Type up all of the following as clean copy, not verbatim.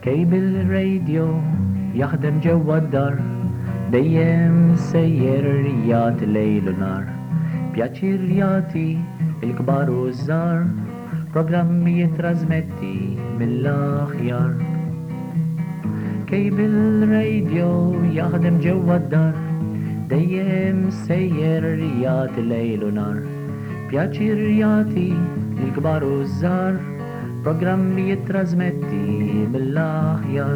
Kejbil radio jaħdem ġewwa d-dar, dejjem sejjer jagħti lejl u nar. Pjaċir jagħti il-kbar u żgħar, programmi jitrasmetti mill-aħjar. Kejbil radio jaħdem ġewwa d-dar, dejjem sejjer jagħti lejl u nar. Pjaċir jagħti il-kbar u żgħar, programmi jitrasmetti mill-aħjar.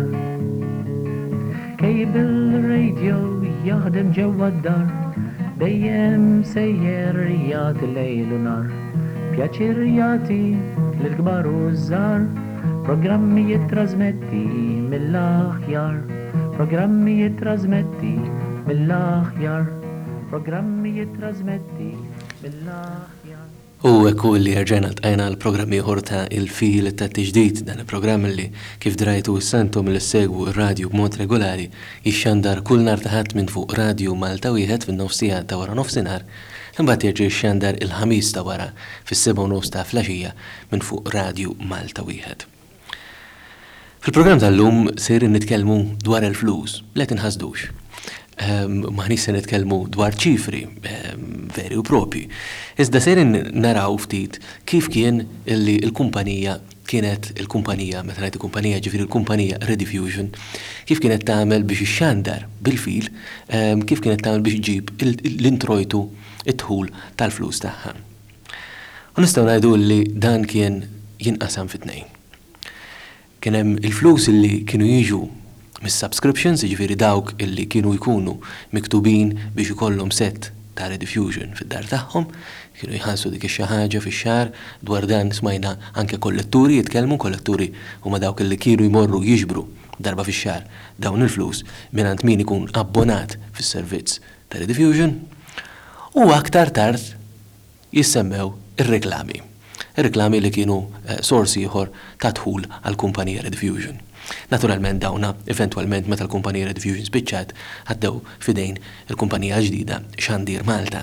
Kejbil radio jaħdem ġewwa d-dar, dejjem sejjer jagħti lejl u nar. Pjaċir jagħti lill-kbar u żgħar, programmi jitrasmetti mill-aħjar. Programmi jitrasmetti mill-aħjar. Programmi jitrasmetti mill-aħjar. U ekku li rġajna l-tqajna l-programmi ieħor ta' il-fil ta' tiġdid, dan il-programm li kif drajtu s-santom l-segwu il-radju b'mod regolari jixxandar kull nar taħat minn fuq radju Malta wieħed fin-nofsija ta' wara nofsinhar, imbagħad jerġa' jixxandar il-ħamis ta' wara fis-7:30 ta' flaxija minn fuq radju Malta wieħed. Fil-programm tal-lum ser nitkellmu dwar il-flus, le tinħasdux. Maħni se nitkellmu dwar ċifri veri u propi. Iżda ser naraw ftit kif kien illi il-kumpanija kienet il-kumpanija, meta ngħid il-kumpanija ġifieri il-kumpanija Rediffusion, kif kienet tagħmel biex ixxandar bil-fil, kif kienet tagħmel biex ġib l-introjtu it-dħul tal-flus tagħha. U nistgħu ngħidu li dan kien jinqasam fit-tnejn. Kien hemm il-flus illi kienu jiġu mis-subscriptions, jiġifieri dawk illi kienu jkunu miktubin biex ikollhom set ta' Rediffusion fid-dar tagħhom, kienu jħallsu dik xi ħaġa fix-xahar, dwar dan smajna anke kolletturi jitkellmu, kolletturi huma dawk illi kienu jmorru jiġbru darba fix-xahar dawn il-flus mingħand min ikun abbonat fis-servizz ta' Rediffusion, u aktar tard jissemmew ir-reklami. Ir-reklami li kienu sorsi ieħor ta' dħul għall-kumpanija Rediffusion. Naturalment dawna, eventwalment meta l-kumpanija Rediffusion spiċċat għaddew fidejn il-kumpanija ġdida Xandir Malta.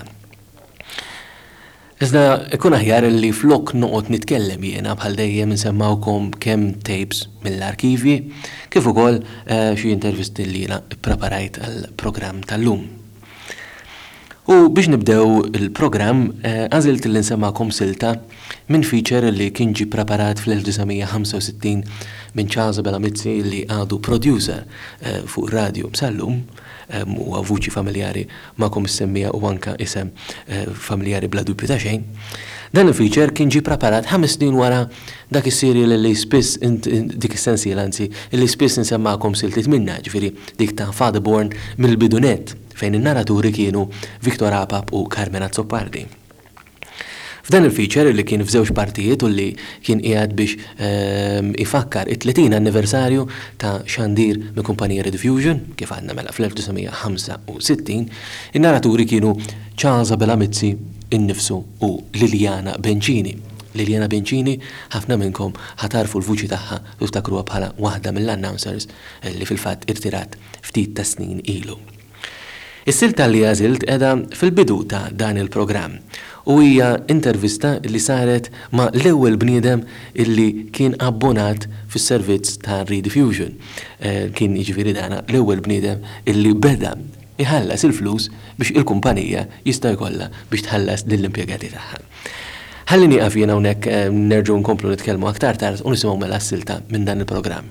Iżda ikun aħjar li flok noqgħod nitkellem jiena bħal dejjem insemmawkom kemm tapes mill-arkivi, kif ukoll xi intervisti li jiena ppreparajt għall-programm tal-lum. U biex nibdew il-programm, għażilt li nsemmakom silta minn feature li kien ġi preparat fl-1965 minn Charles Belamizzi li għadu producer fuq radio Msallum, u vuċi familjari ma'kom semmija u anka isem familjari bla dubju ta' xejn. Dan il-feature kien ġi preparat 5 snin wara dak is-serje li spiss dik is-sensiela anzi li spiss nsemmakom siltiet minna, ġifieri dik ta' Fatherborn mill-bidunet fejn in-naraturi kienu Viktor Apap u Carmen Azzopardi. F'dan il-feature li kien f'żewġ partijiet u li kien qiegħed biex ifakkar it-30 anniversarju ta' Xandir minn kumpanija Rediffusion, kif għandna mela fl-1965, in-naraturi kienu Charles Belamizzi innifsu u Liliana Bencini. Liliana Bencini, ħafna minnkom ħatarfu l-vuċi tagħha u ftakruha bħala waħda mill-announcers li fil-fatt irtirat ftit ta' snin ilu. Is-silta li għażilt qiegħda fil-bidu ta' dan il-programm u hija intervista li saret ma' l-ewwel bniedem illi kien abbonat fis-servizz ta' Rediffusion. Kien jiġifieri dana l-ewwel bniedem illi beda iħallas il-flus biex il-kumpanija jista' jkollha biex tħallas lill-impjegati tagħha. Ħalli nieqaf jien hawnhekk nerġgħu nkomplu nitkellmu aktar tard u nisimgħu mela s-silta minn dan il-programm.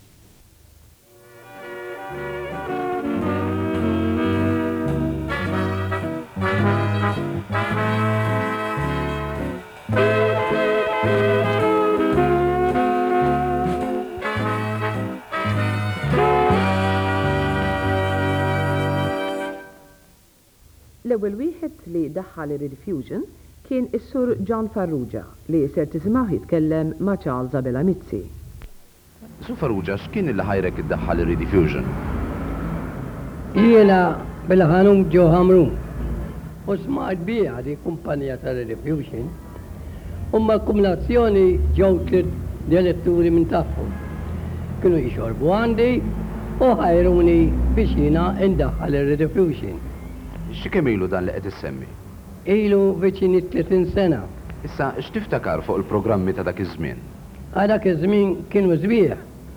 L-ewwel wieħed li daħħal ir-Rediffusion kien is-sur John Farrugia li ser tisimgħu jitkellem ma' Charles Belamizzi. Sur Farrugia, x'kien li ħajrek iddaħħal ir-Rediffusion? Jiena bil-ħanum ġo Ħamrun. U smaqt biha di kumpanija ta' Rediffusion. Umma l-kumulazzjoni ġew tliet diretturi minn tagħhom. Kienu jxorbu għandi u ħajruni biex jiena indaħħal ir-Rediffusion. X'kemm ilu dan li qed issemmi? Ilu viċini 30 sena. Issa x'tiftakar fuq il-programmi ta' dak iż-żmien? Dak iż-żmien kienu żbieħ.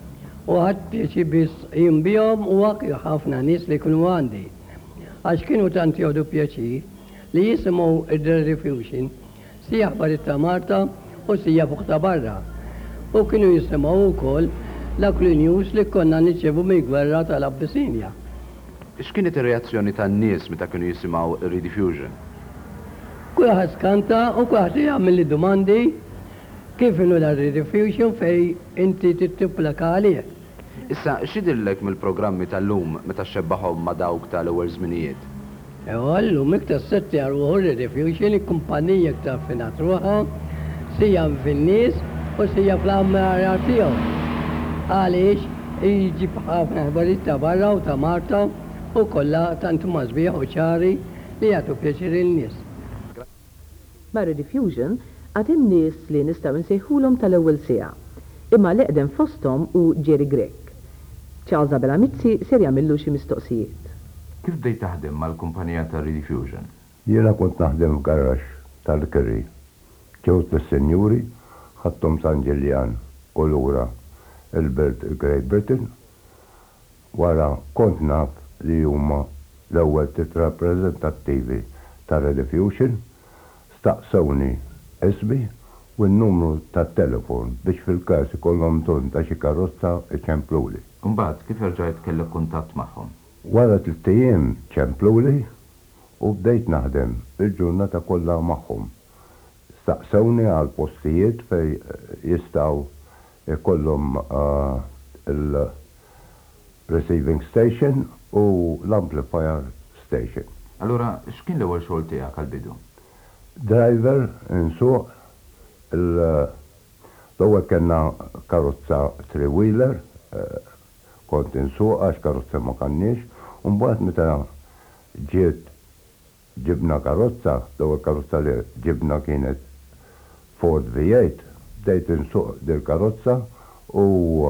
u ħadd pjaċi biss jimbihom u għak ħafna nies li kienu għandi. Għax kienu tant jodu pjaċi li jisimgħu id-Diffusion sija barit ta' Marta u sija fuq ta' barra. U kienu jisimgħu wkoll l-aklu news li konna niċċevu mill-gwerra tal-Abbisinja. X'kienet ir-reazzjoni tan-nies meta kienu jisimgħu Rediffusion? Kulħadd skanta u kulħadd jagħmel li domandi kif inhu l-Rediffusion fej inti tittiplaka għalih. Issa, x'idillek mill-programmi tal-lum meta xebbaħhom ma' dawk tal-ewwel żminijiet? Llum iktar setti għarruħu Rediffusion il-kumpanija iktar finat ruħha, sija fin-nies u sija fl-ammarja tiegħu. Għaliex iġib ħafna ħbarit ta' barra u ta' Marta u kollha tant mażbieħ u ċari li jagħtu pjaċir il-nies. Ma' Rediffusion għatem nies li nistaw nsejħulhom tal-ewwel sija. Imma l-eqdem fosthom u Jerry Gregg. Charles Abelamizzi ser jagħmillu xi mistoqsijiet. Kif bdejt taħdem mal-kumpanija ta' Rediffusion? Jiena kont naħdem f'garax tal-Kerri. Ġewt lis-Senjuri, ħadthom San Ġiljan u lura il-Belt Great Britain. Wara kont naf li huma l-ewwel titrappreżentattivi ta' Rediffusion, staqsawni isbi u n-numru ta' telefon biex fil-każ ikollhom ton ta' xi karozza iċempluli. Imbagħad kif rġajt kellek kuntatt magħhom? Wara 3 ijiem ċempluli u bdejt naħdem il-ġurnata kollha magħhom. Staqsawni għal postijiet fej jistgħu ikollhom il-receiving station u l-amplifier station. Allura, x'kien l-ewwel xogħol tiegħek għal-bidu? Driver insuq l-ewwel kellna karozza 3-wheeler, kont insuq għax karozza ma kanniex, u mbagħad meta ġiet ġibna karozza, l-ewwel karozza li ġibna kienet Ford V8, bdejt insuq dil karozza u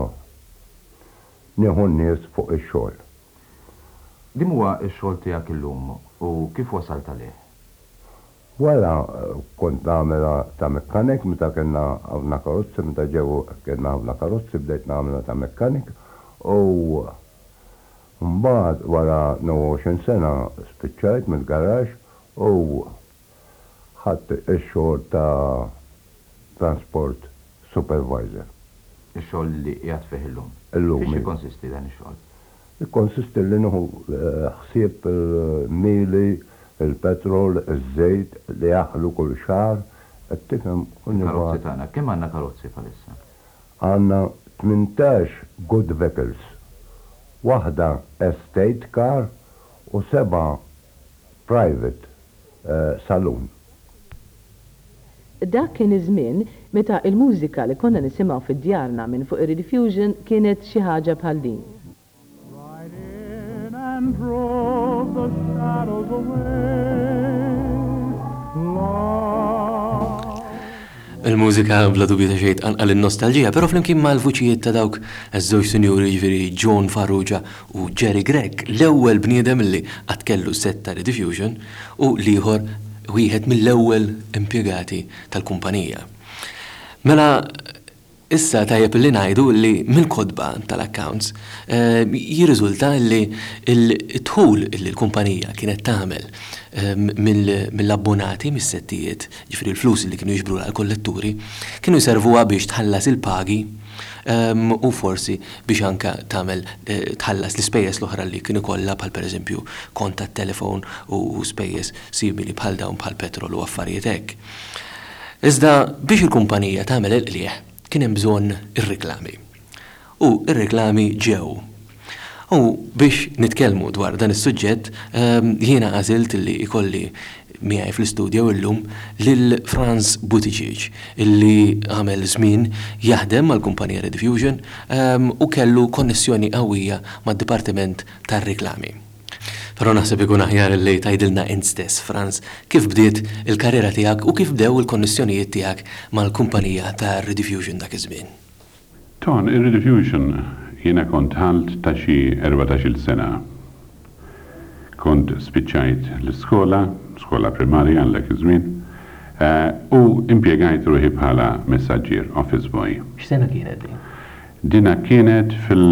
nieħu n-nies fuq ix-xogħol. Dim huwa x-xogħol tiegħek illum u kif wasalt għalih? Wara kont nagħmilha ta' mekkanik meta kellna ħafna karozzi, meta ġew kellna ħafna karozzi bdejt nagħmilha ta' mekkanik u mbagħad wara 20 sena spiċċajt mill-garax u ħadd ix-xogħol ta' transport supervisor. Ix-xogħol li qiegħed fih illum. Illum. Fiex jikkonsisti dan ix-xogħol? Ikkonsisti li nieħu ħsieb il-mili, il-petrol, iż-żejt li jaħlu kull xahar, qed tifhem Karozzi tagħna, kemm għandna karozzi bħalissa? Għandna 18 good vehicles. Waħda estate car u 7 private saloon. Dak kien iż-żmien meta il-mużika li konna nisimgħu fid-djarna minn fuq Rediffusion kienet xi ħaġa bħal din. And drove the shadows away. Il-mużika bla dubju ta' xejn anqal in-nostalġija, però flimkien mal-vuċijiet ta' dawk iż-żewġ sinjuri ġifieri John Farrugia u Jerry Gregg, l-ewwel bniedem li qatt kellu set ta' Rediffusion u l-ieħor wieħed mill-ewwel impjegati tal-kumpanija. Mela issa tajjeb li ngħidu li mill-kodba tal-accounts jirriżulta li l-dħul li l-kumpanija kienet tagħmel mill-abbonati, mis-settijiet, ġifieri l-flus li kienu jiġbru għall-kolletturi, kienu jservuha biex tħallas il-pagi u forsi biex anka tħallas l-ispejjeż l-oħra li kienu kollha bħal pereżempju kont tat-telefon u spejjeż simili bħal dawn bħal petrol u affarijiet hekk. Iżda biex il-kumpanija tagħmel il-qlieħ kien hemm bżonn ir-reklami. U ir-reklami ġew. U biex nitkellmu dwar dan is-suġġett, jiena għażilt li ikolli miegħi fl-istudju illum lil Franz Buttigieg, illi għamel żmien jaħdem mal-kumpanija Rediffusion u kellu konnessjoni qawwija mad-dipartiment tar-reklami. Però naħseb ikun aħjar li tgħidilna int stess, Franz, kif bdiet il-karriera tiegħek u kif bdew il-konnessjonijiet tiegħek mal-kumpanija ta' Rediffusion dak iż-żmien. Ton, ir-Rediffusion jiena kont ħalt ta' xi 14-il sena. Kont spiċċajt l-iskola, skola primarja għal dak iż-żmien, u impjegajt ruħi bħala messaġġier, office boy. X'sena kienet din? Dina kienet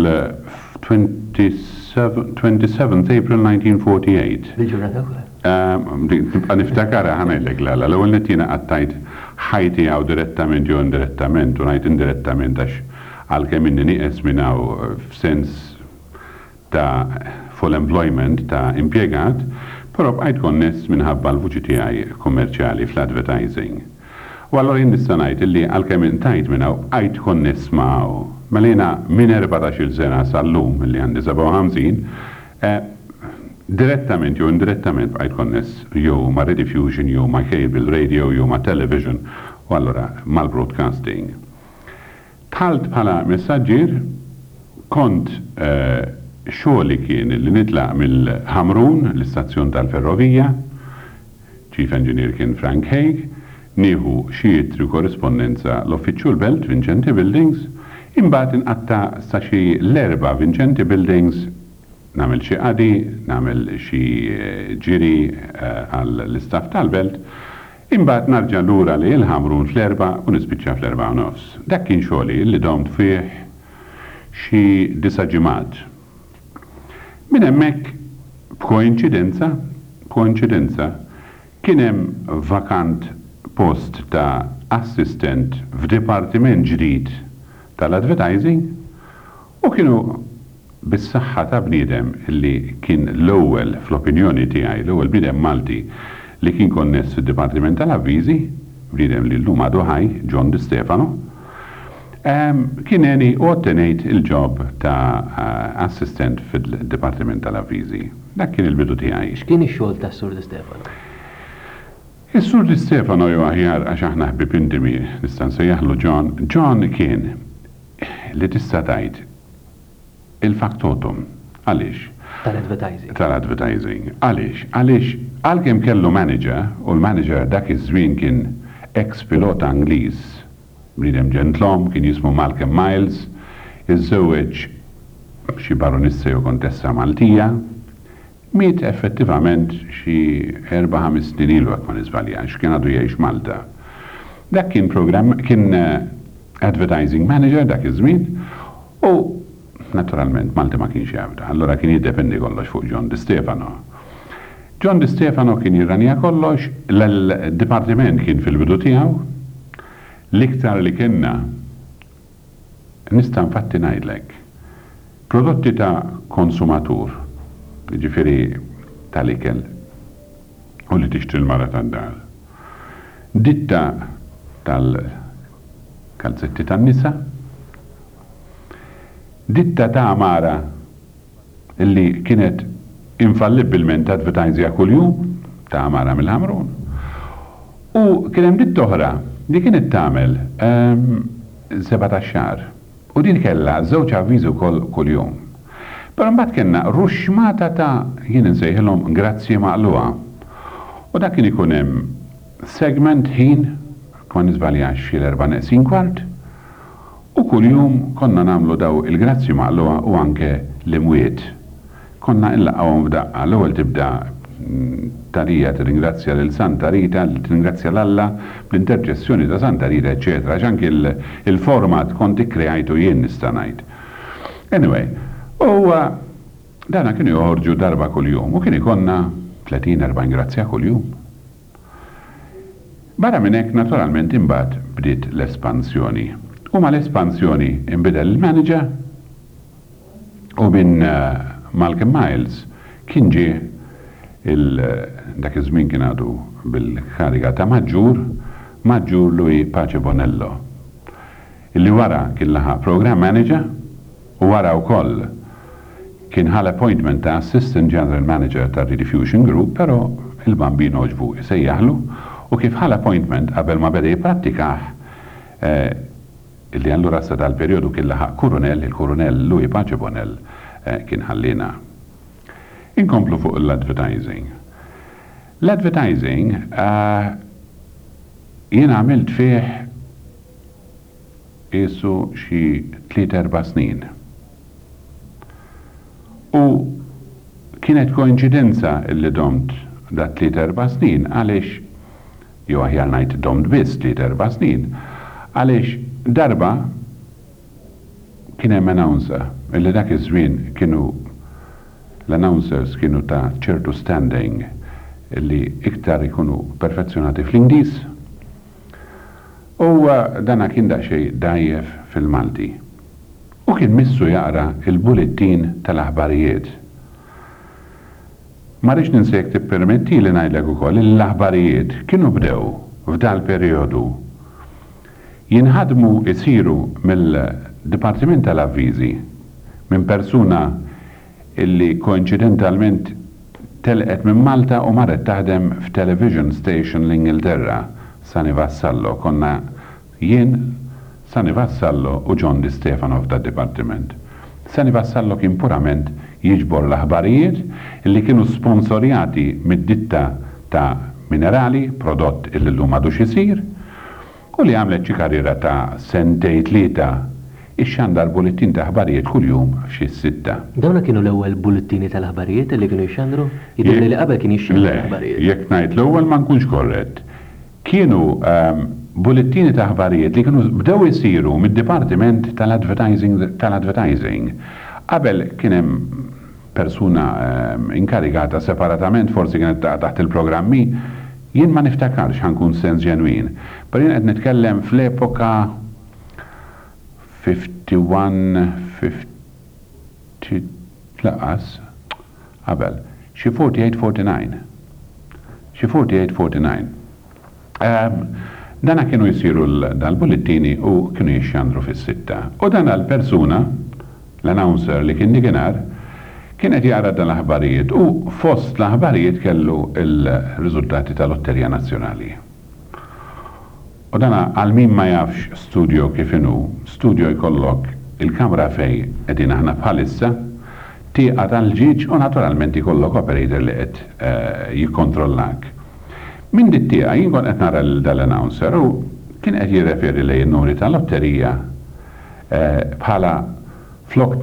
fil-27th April 1948. Bil-ġurnata wkoll. Nibqa' niftakara ħanajlek l-ewwel nettina qattajt ħajti għaw direttament jew indirettament u ngħid indirettament għax għalkemm inni nieqes minn hawn f'sens ta' full employment ta' impjegat, però bqajt konness minħabba l-vuċi tiegħi kummerċjali fl-advertising. U allura jien nista' ngħid illi għalkemm intajt minn hawn bqajt konness magħhu. Malina minn 14-il sena sal-lum illi għandi 57, direttament jew indirettament bqajt konness jew ma' rediffusion jew ma' cable radio jew ma' television u allura mal-broadcasting. Tħalt bħala messaġġier kont xogħli kien li nitlaq mill-Ħamrun, l-istazzjon tal-ferrovija, Chief Engineer kien Frank Haig, nieħu xi jittri korrispondenza l-Uffiċċju l-Belt Vincenti Buildings, imbagħad inqatta' sa xi l-erba' Vincenti Buildings nagħmel xi qadi, nagħmel xi ġiri għall-istaff tal-Belt, imbagħad narġa' lura li l-Ħamrun fl-erba' u nispiċċa fl-erba' u nofs. Dak kien xogħli li domt fih xi 9 ġimgħat. Min hemmhekk b'koinċidenza kien hemm vakant post ta' assistent f'dipartiment ġdid tal-advertising u kienu bis-saħħa ta' bniedem illi kien l-ewwel fl-opinjoni tiegħi l-ewwel bniedem Malti li kien konness fid-dipartiment tal-avviżi, bniedem li llum għadu ħaj, John Di Stefano, kieneni u ottenejt il-ġob ta' assistent fil-Dipartiment tal-Avviżi. Dak kien il-bidu tiegħi. X'kien ix-xogħol tas-Sur Di Stefano? Is-Sur Di Stefano jew aħjar għax aħna ħbib intimi nista' nsejjaħlu John. John kien li tista' tgħid il-faktotum. Għaliex? Tal-advertising. Għaliex? Għaliex għalkemm kellu manager u l-manager dak iż-żmien kien ex-pilota Angliż. Bniedem ġentlom, kien jismu Malcolm Miles, iżżewweġ xi baronissa jew kontessa Maltija, miet effettivament xi 4-5 snin ilu jekk ma niżbaljax, kien għadu jgħix Malta. Dak kien kien advertising manager dak iż-żmien u naturalment Malta ma kienx jabda, allora kien jiddependi kollox fuq John Di Stefano. John Di Stefano kien jirranija kollox, l-dipartiment kien fil-bidu tiegħu, l-iktar li kienna nista' infatti ngħidlek prodotti ta' konsumatur, jiġifieri tal-ikel u li tixtri l-mara tad-dar. Ditta tal-kalzetti tan-nisa, ditta ta' amara illi kienet infallibilment advertisja kuljum ta' amara mill-Ħamrun. U kien hemm ditta oħra li kienet tagħmel 17 xahar u din kellha żewġ avviżi kuljum. Però mbagħad kellna ruxmata ta' jien insejħilhom grazzi maqluha. U dak kien ikun hemm segment ħin ma niżbaljax fil-4:45 u kuljum konna nagħmlu daw il-grazzi maqluha u anke l-imwiet. Konna nlaqgħuhom f'daqqa l-ewwel tibda tarija tirringrazzja lil Santa Rita, tirringrazzja l-Alla bl-interġessjoni ta' Santa Rita, eċetera, x'anke il-format kont ikkreajtu jien nista' ngħid. Anyway, u dana kienu joħorġu darba kuljum u kien ikonna 30-40 grazzja kuljum. Barra minn hekk naturalment imbagħad bdiet l-espansjoni. U mal-espansjoni inbidel il-manager u minn Malcolm Miles kien ġie dak iż-żmien kien għadu bil-kariga ta' Maġġur Louis Pace Bonello. Illi wara kien laħaq program manager u wara wkoll kien ħal appointment ta' assistant general manager ta' Rediffusion Group, però il-bambin oġbu sejjaħlu u kif ħal appointment qabel ma beda jipprattikah illi allura sa dal-perjodu kien laħaq il-Kurunell Louis Pace Bonell kien ħallina. Inkomplu fuq l-advertising. L-advertising jien għamilt fih jisu xi 3-4 snin. U kienet koinċidenza illi domt da 3-4 snin għaliex jew aħjar ngħid domt biss 3-4 snin għaliex darba kien hemm announcer, illi dak iż-żmien kienu l-announcers kienu ta' ċertu standing illi iktar ikunu perfezzjonati fl-Ingliż. U dana kien daqsxejn dajjef fil-Malti. U kien missu jaqra il-bulletin tal-aħbarijiet. Ma rridx ninsejk tippermetti li ngħidlek ukoll l-aħbarijiet kienu bdew f'dal perjodu jinħadmu isiru mill-Dipartiment tal-Avviżi minn persuna illi koinċidentalment telqet minn Malta u marret taħdem f'television station l-Ingilterra, Sani Vassallo. Konna jien, Sani Vassallo u John Di Stefano f'da-dipartiment. Sani Vassallo kien purament jiġbor l-aħbarijiet illi kienu sponsorjati mid-ditta ta' minerali, prodott illi l-lum għadu xisir, u li għamlet xi karriera ta' sentej tlieta ix-xandar bulletin ta' aħbarijiet kuljum f'xi sitta. Dawna kienu l-ewwel bullettini tal-aħbarijiet li kienu jxandru? Jidhirli li qabel kien jixxandru l-aħbarijiet. Jekk ngħid l-ewwel ma nkunx korrett. Kienu bullettini ta' aħbarijiet li kienu bdew isiru mid-Dipartiment tal-Advertising. Qabel kien hemm persuna inkarigata separatament, forsi kienet taħt il-programmi, jien ma niftakarx ħankun sens ġenwin. Per jien qed nitkellem fl-epoka 51, 50, laqas, qabel, xi 48-49. Xi 48-49. Dana kienu jisiru dal-bullettini u kienu jixxandru fis-sitta. U dan għal-persuna, l-announcer li kien dikinar, kienet jara dal-aħbarijiet u fost l-aħbarijiet kellu il-riżultati tal-Lotterija Nazzjonali. U dana għal-min ma jafx studio kifinu, studio jkollok il-kamra fej edin aħna bħalissa, tieqa tal-ġiġ u naturalment jkollok operator li qed jikkontrollak. Min dit tieqa jien kont qed nara dal-announcer u kien qed jirreferi lejn in-numri tal-lotterija bħala flok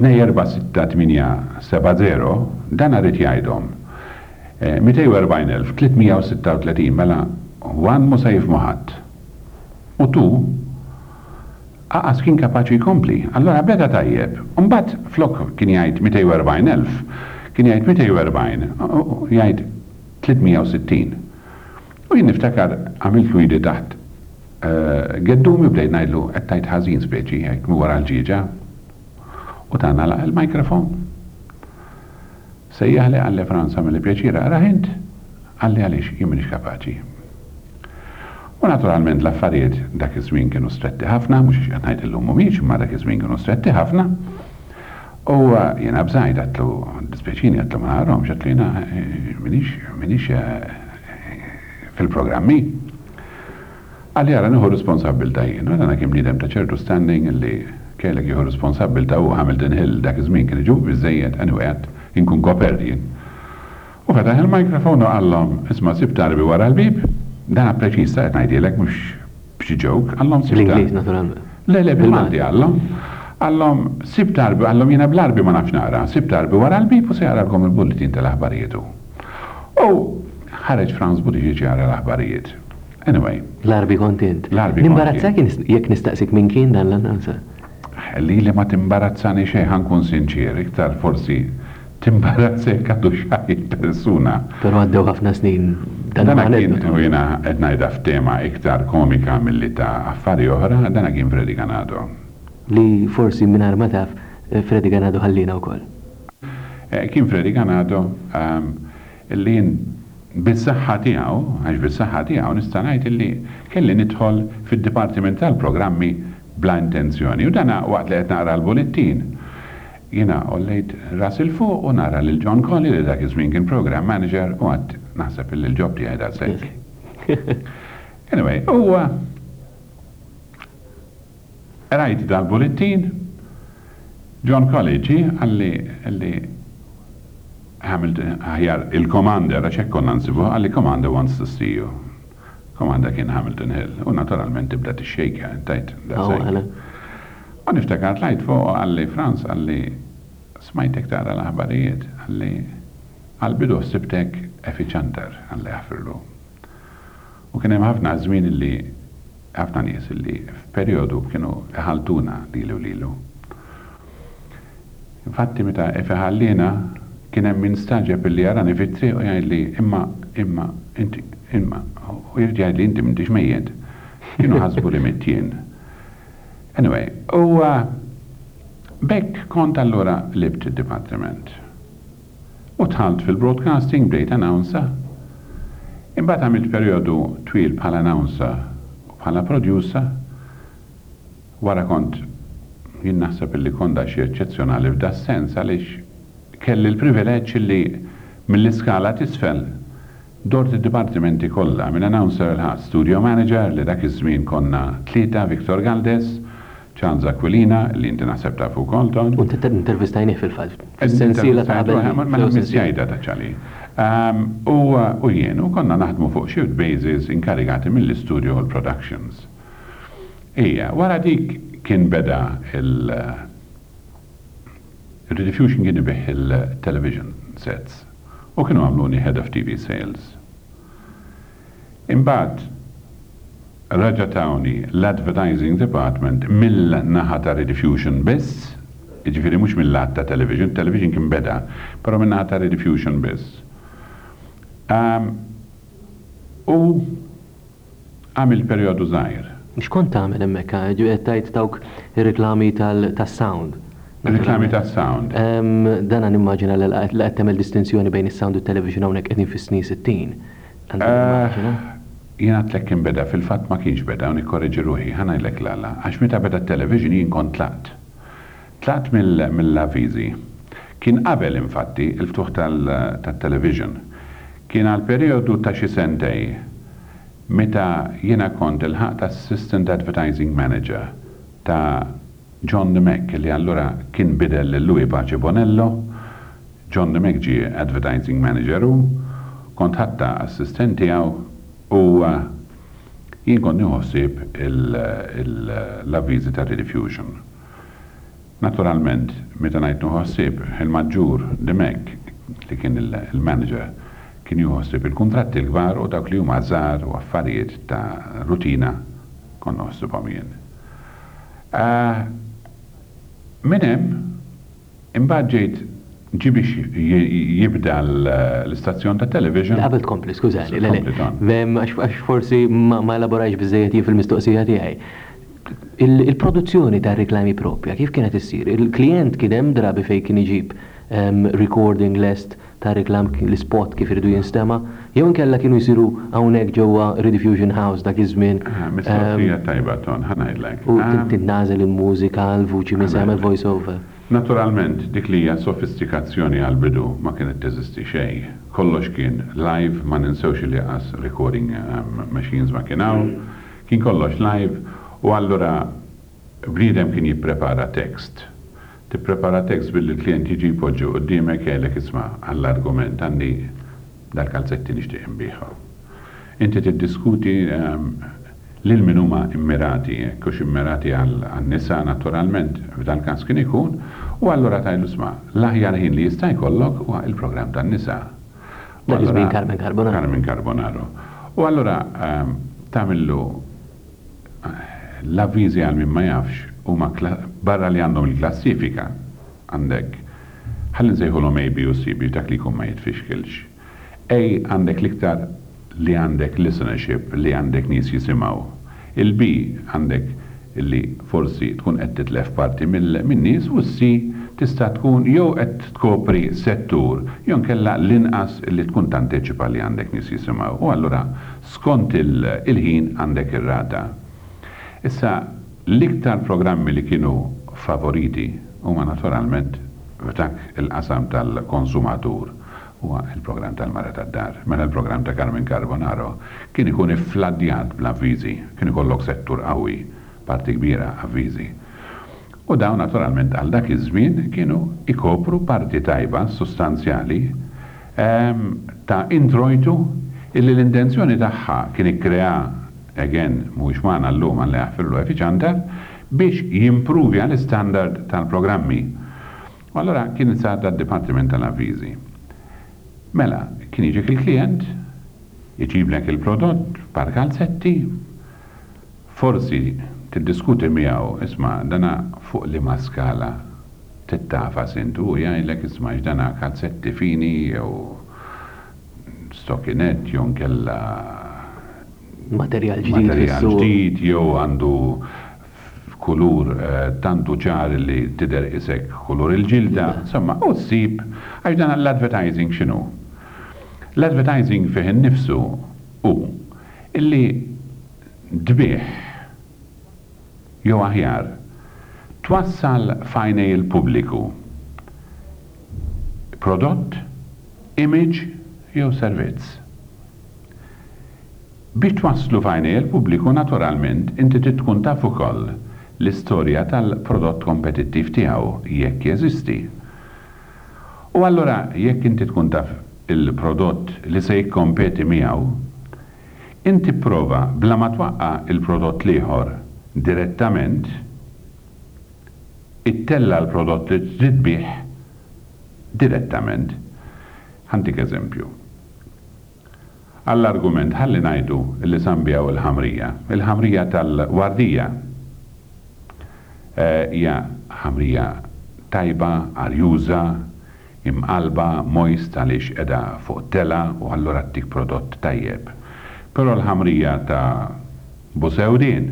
246-870 dan rrid jgħidhom 240,336 mela wan musajf muħadd. U tu aqas kien kapaċi jkompli. Allora beda tajjeb. Mbagħad flok kien jgħid 240,000, kien jgħid 240, jgħid 360. U jien niftakar għamilt widi taħt geddumi bdejt ngħidlu qed tajt ħażin speċi jgħid wara l-ġieġa. U tagħna laq il-mikrofon. Sejjaħli għalli Franza mill-pjaċira, raħint għalli għaliex jien m'iniex kapaċi. U naturalment l-affarijiet dak iż-żmien kienu stretti ħafna, mhux qed ngħid illum mhumiex, imma dak iż-żmien kienu stretti ħafna. U jiena bżgħid għatlu dispjaċini għatlu ma narahomx għatlu jiena m'iniex fil-programmi. Għalli għara nieħu responsabbilta jien, u għana kien bniedem ta' ċertu standing li kellek jieħu responsabbilta u Hamilton Hill dak iż-żmien kien iġu biżejjed anyway inkun koperti jien. U fetaħ il-mikrofonu għallhom isma' sib tarbi wara l-bib. Dana preċista qed ngħidilek mhux b'xi joke, għallhom sib tarbi. Bl-Ingliż naturalment. Le bil-Malti għallhom. Għallhom sib tarbi, għallhom jiena bl-arbi ma nafx naqra, sib tarbi wara l-bib u se jaralkom il-bulletin tal-aħbarijiet. U ħareġ Franz Buttigieg jara l-aħbarijiet. Anyway. L-arbi kontent. L-arbi kontent. Nimbarazzak jekk nistaqsik minn kien dan l-annanza. Li ma timbarazzani xejn ħankun sinċer, iktar forsi timbarazzek għadu xaj persuna. Però għaddew ħafna snin dana kien u jiena qed ngħidha f'tema iktar komika milli ta' affari oħra, dana kien Freddy Ganado. Li forsi mingħajr ma taf Freddy Ganado ħallina wkoll. Kien Freddy Ganado li bis-saħħa tiegħu, għax bis-saħħa tiegħu nista' ngħid illi kelli nidħol fid-dipartiment tal-programmi bla intenzjoni. U dana waqt li qed naqra l-bulletin. Jiena ollejt ras il fuq u nara lil John Colley li dak iż-żmien kien program manager u għad naħseb il ġob tiegħi da sekk. Anyway, u rajt dal-bulletin John Colley ġi għalli Hamilton ħajar il-commander għax hekk konna nsibu għalli commander wants to see you. Komanda kien Hamilton Hill, u naturalment tibda t-xejka, tajt, da sejk. U niftakart lajt fuq għalli Franz, għalli smajtek tara l-aħbarijiet, għalli għal-bidu sibtek effiċantar, għalli għafirlu. U kien hemm ħafna żmien illi, ħafna nies illi f'perjodu kienu ħaltuna lilu. Infatti meta ħallina kien hemm min staġeb illi jarani fit-triq u jgħidli imma u jirġa' li inti m'intix mejjed. Kienu ħasbu li mittien. Anyway, u bekk kont allura libt id-dipartiment. U tħalt fil-broadcasting bdejt announcer. Imbagħad għamilt perjodu twil bħala announcer u bħala producer. Wara kont jien naħseb illi konda xi eċċezzjonali f'da sens għaliex kelli l-privileġġ li mill-iskala tisfel dort id-dipartimenti kollha minn announcer ħa studio manager li dak iż-żmien konna tlieta Victor Galdes, Charles Aquilina li inti naħseb ta' fuq Colton. U intervistajni fil-fatt. Sensiela ta' qabel. Ma missjajda ta' ċali. U jien u konna naħdmu fuq shift bases inkarigati mill-studio u l-productions. Ija, wara dik kien beda il-rediffusion kien ibiħ il-television sets u kienu għamluni head of TV sales. Imbagħad raġatawni l-advertising department mill-naħa ta' rediffusion biss, jiġifieri mhux mill-lat ta' television kien beda, però min-naħa ta' rediffusion biss. U għamil perjodu żgħir. X'kont tagħmel hemmhekk? Ġiet tajt dawk ir-reklami tas-sound. Reklami tas-sound. Dan nimmaġina li qed tagħmel distinzjoni bejn is-sound u t-television hawnhekk qegħdin fis-snin 60. Jien għatlek kien beda, fil-fatt ma kienx beda, u nikkorreġi ruħi, ħanajlek l-għalla, għax meta beda t-television jien kont tlaqt. Tlaqt mill-avvizi. Kien qabel infatti il-ftuħ tal-television. Kien għal periodu ta' xi sentej meta jiena kont il-ħaqt assistant advertising manager ta' John DeMec li allura kien bidel l-Louis Pace Bonello, John DeMec ġi advertising manager u kont ħatta assistenti għaw u jien kont nieħossib l-avviżi ta' rediffusion. Naturalment, meta ngħid nieħossib il-maġġur DeMec li kien il-manager kien jħossib il-kontratti l-kbar u dawk li huma żgħar u affarijiet ta' rutina kon noħsibhom jien. Min hemm imbagħad ġejt ġi biex jibda l-istazzjon ta' television. Qabel tkompli, skużani, għax forsi ma elaborajx biżejjed jien fil-mistoqsija tiegħi. Il-produzzjoni ta' reklami propja, kif kienet issir? Il-klient kien hemm drabi fejn kien iġib recording list ta' reklam l-spot kif iridu jinstema, jew inkella kienu jsiru hawnhekk ġewwa Rediffusion House dak iż-żmien. Mistoqsija tajba ton, ħanajdlek. U tinnażel il-mużika, l-vuċi minn semel voice over. Naturalment, dik li hija sofistikazzjoni għal-bidu ma kienet teżisti xejn. Kollox kien live, ma ninsewx li qas recording machines ma kien hawn, kien kollox live u allura bniedem kien jipprepara text. Tipprepara text billi l-klient jiġi jpoġġu qudiemek jgħidlek isma' għall-argument għandi dal-kalzetti nixtieq inbieħu. Inti tiddiskuti lil min huma immirati, kux immirati għan-nisa naturalment, f'dan każ kien ikun, u allura tajlu isma' l-aħjar ħin li jista' jkollok huwa il-programm tan-nisa. Carmen Carbonaro. Carmen Carbonaro. U allura tagħmillu l-avviżi għal min ma jafx huma barra li għandhom il-klassifika għandek ħalli nsejħulhom A, B u C biex dak li jkun ma jitfixkilx. A għandek l-iktar li għandek listenership li għandek nies jisimgħu. Il-B għandek li forsi tkun qed titlef parti min-nies u C tista' tkun jew qed tkopri settur jew nkella l-inqas li tkun tanteċipa li għandek nies jisimgħu. U allura skont il-ħin għandek ir-rata. Issa l-iktar programmi li kienu favoriti huma naturalment f'dak il-qasam tal-konsumatur huwa il-programm tal-Mara tad-Dar. Mela il-programm ta' Carmen Carbonaro kien ikun iffladdjat bl-avviżi, kien ikollok settur qawwi, parti kbira avviżi. U dawn naturalment għal dak iż-żmien kienu ikopru parti tajba sostanzjali ta' introjtu illi l-intenzjoni tagħha kien ikkrea again, mux maħna l-lum għalli għafirlu effiċantar, biex jimprovja l-standard tal-programmi. U allora kien s-sadda d-Departiment tal-Avvizi. Mela, kien iġek il-klient, jġiblek il-prodott, par kalzetti, forsi tiddiskuti miegħu, isma' dana fuq li ma skala tittafas intu jgħidlek isma' ġdana kalzetti fini jew stockinett jew kella Materjal ġdid jew għandu kulur tantu ċar li tidher isek kulur il-ġilda, insomma, u ssib għax dan l-advertising x'inhu. L-advertising fih innifsu hu illi dbieħ jew aħjar twassal f'għajnej il-pubbliku prodott, image jew servizz. Biex twasslu f'għajnej il-pubbliku naturalment inti tkun taf ukoll l-istorja tal-prodott kompetittiv tiegħu jekk jeżisti. U allura jekk inti tkun taf il-prodott li se jikkompeti miegħu, inti prova bla ma twaqqa il-prodott ieħor direttament ittella l-prodott li trid bih direttament. Ħantik eżempju. Għall-argument ħalli ngħidu li sambijaw il-ħamrija. Il-ħamrija tal-Wardija hija ħamrija tajba, arjuża, imqalba, moist għaliex qiegħda fuq tela u allura ttik prodott tajjeb. Però l-ħamrija ta' Busewdin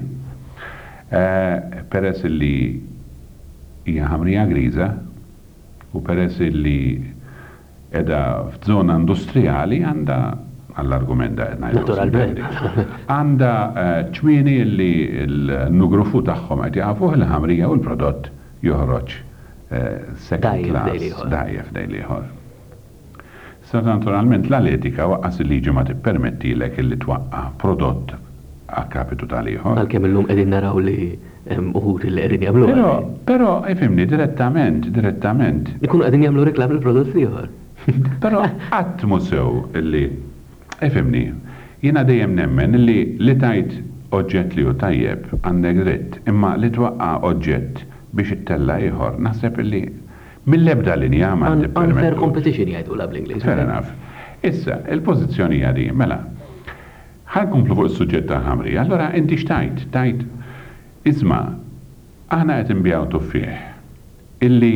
peress li hija ħamrija griża u peress li qiegħda f'żona industrijali għandha għall-argument da naturalment. Għanda ċmini li l-nugrufu tagħhom qed jafu l-ħamrija u l-prodott joħroġ second class dajjef dejliħor. Sa naturalment l-etika waqqas il-liġi ma tippermettilek li twaqqa prodott a kapitu tal-ieħor. Għalkemm illum qegħdin naraw li hemm uħud li qegħdin jagħmlu. Però ifhimni direttament. Ikunu qegħdin jagħmlu reklam il-prodott ieħor. Però qatt musew illi ifhimni, jiena dejjem nemmen li tajt oġġett li hu tajjeb għandek dritt, imma li twaqqa oġġett biex ittella ieħor, naħseb illi mill-ebda linja ma unfair competition jgħidu bl-Ingliż. Fair enough. Issa, il-pożizzjoni hija di, mela, ħankomplu fuq is-suġġett ta' ħamri. Allora inti x'tajt? Tajt isma' aħna qed inbjaw tuffieħ illi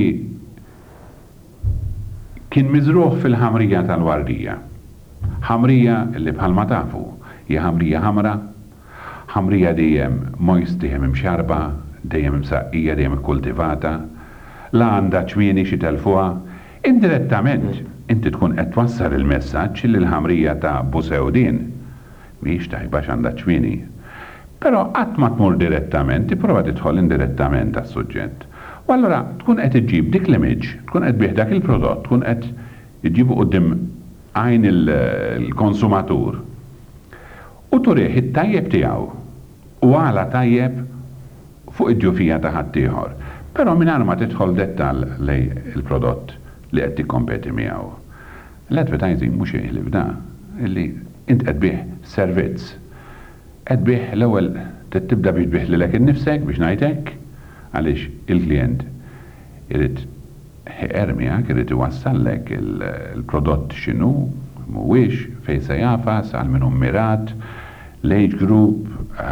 kien miżruh fil-ħamrija tal-Wardija. Ħamrija illi bħalma tafu, hija ħamrija ħamra, ħamrija dejjem moist, dejjem imxarba, dejjem imsaqqija, dejjem ikkultivata, la għandha ċmieni xi telfuha. Indirettament, inti tkun qed twassal il-messaġġ li l-ħamrija ta' Busewdin mhix tajba x'għandha ċmieni. Però qatt ma tmur direttament, tipprova tidħol indirettament għas-suġġett. U allura tkun qed iġġib dik l-image, tkun qed bih dak il-prodott, tkun qed iġġibu quddiem għajn il-konsumatur u turieħ it-tajjeb tiegħu u għala tajjeb fuq id-ġufija ta' ħaddieħor. Però mingħajr ma tidħol dettal lej il-prodott li qed tikkompeti miegħu. L-advertising mhux jeħlif da, illi int qed bih servizz. Qed bih l-ewwel tibda biex bih lilek innifsek biex ngħidlek għaliex il-klient irid ermijak, irid iwassallek il-prodott x'inhu, mhuwiex, fejn se jafas, għal min mirat, l-age group,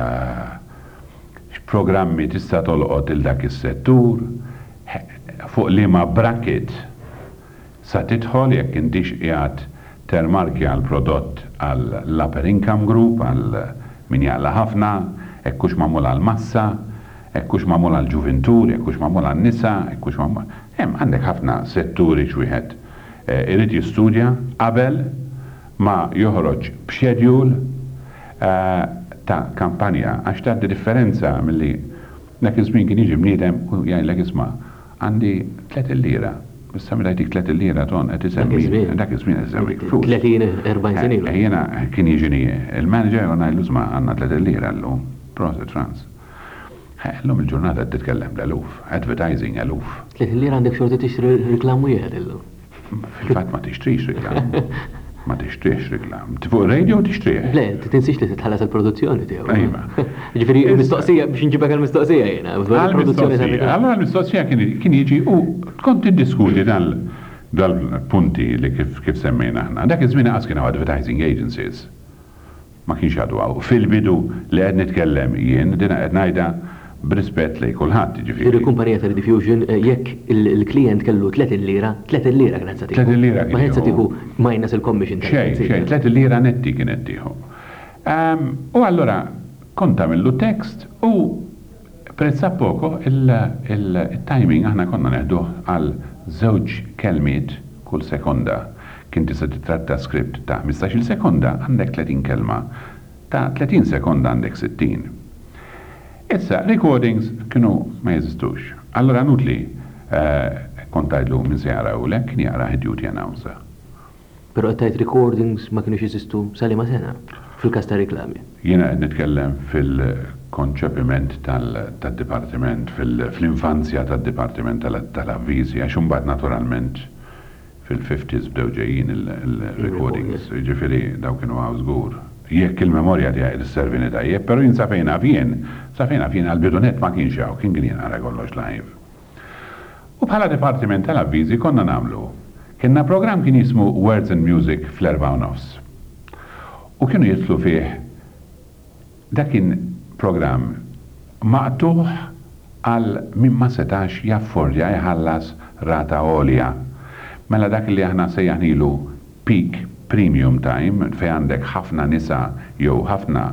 x'programmi tista' tolqot il dak is-settur, fuq liema bracket sa tidħol jekk intix qiegħed termarkja għal prodott għal upper income group, għal min jaqla ħafna, ekkux magħmul għal massa, ekkux magħmul għal ġuventur, ekkux magħmul għal nisa, ekkux magħmul. Hemm għandek ħafna setturi x'wieħed irid jistudja qabel ma joħroġ b'xedjul ta' kampanja għax tgħaddi differenza milli dak iż-żmien kien jiġi bniedem u jgħidlek isma' għandi 3 lira. Issa mela dik 3 lira ton qed isemmi dak iż-żmien qed isemmi flus. 30-40 snin ilu. Jiena kien jiġini il-manager u ngħidlu isma' għandna 3 lira llum. Proset trans. Llum il-ġurnata titkellem l-eluf, advertising eluf. 3 lira għandek xorti tixtri reklamu jgħed illum. Fil-fatt ma tixtrix reklam. Ma tixtrix reklam. Fuq radio tixtrix. Le, tinsix li titħallas il-produzzjoni tiegħu. Ejma. Ġifieri mistoqsija biex nġibek għall-mistoqsija jiena. Allora l-mistoqsija kien jiġi u kont tiddiskuti dal-punti li kif semmejna aħna. Dak iż-żmien qas kienu advertising agencies. Ma kienx għadu għaw. Fil-bidu li qed nitkellem jien dina qed ngħidha b'rispett lej kulħadd ġifieri. Il-kumpanija ta' Rediffusion, jekk il-klient kellu 3 lira grazza tiegħu. 3 lira ma ħedsa tieħu minus il-commission xejn, 3 lira netti kienet tieħu. U allura kont tagħmillu tekst u prezza poco il-timing aħna konna neħduh għal żewġ kelmiet kull sekonda. Kien tista' titratta skript ta' 15-il sekonda għandek 30 kelma, ta' 30 sekonda għandek 60. Issa, recordings kienu ma jeżistux. Allora nutli kontajdlu minn sejara u lek kien jara duty announcer. Pero għattajt recordings ma kienu jeżistu salima sena fil-kas ta' reklami. Jiena qed nitkellem fil-konċepiment tal-dipartiment, fil-infanzja tad-dipartiment tal-avviżi, għax imbagħad naturalment fil-50s bdew ġejjin il-recordings, ġifieri daw kienu għaw żgur. Jekk il-memorja tiegħi tisservini tajjeb, però jien safejna fien għal-bidunet ma kienx hawn, kien grien ara kollox live. U bħala dipartiment tal-avviżi konna nagħmlu. Kienna programm kien jismu Words and Music fl-4:30. U kienu jitlu fih dak kien programm maqtuħ għal min ma setax jaffordja jħallas rata għolja. Mela dak li aħna sejjaħnilu peak premium time fej għandek ħafna nisa jew ħafna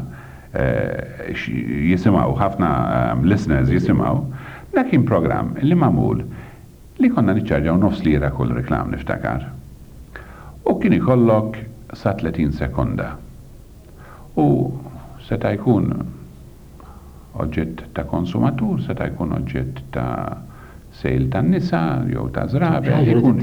jisimaw, ħafna listeners jisimaw, dak kien programm li mamul li konna niċċarġaw 9 lira kull reklam niftakar. U kien ikollok sa 30 sekonda. U seta' jkun oġġett ta' konsumatur, seta' jkun oġġett ta' sejl ta' nisa jew ta' żrabe.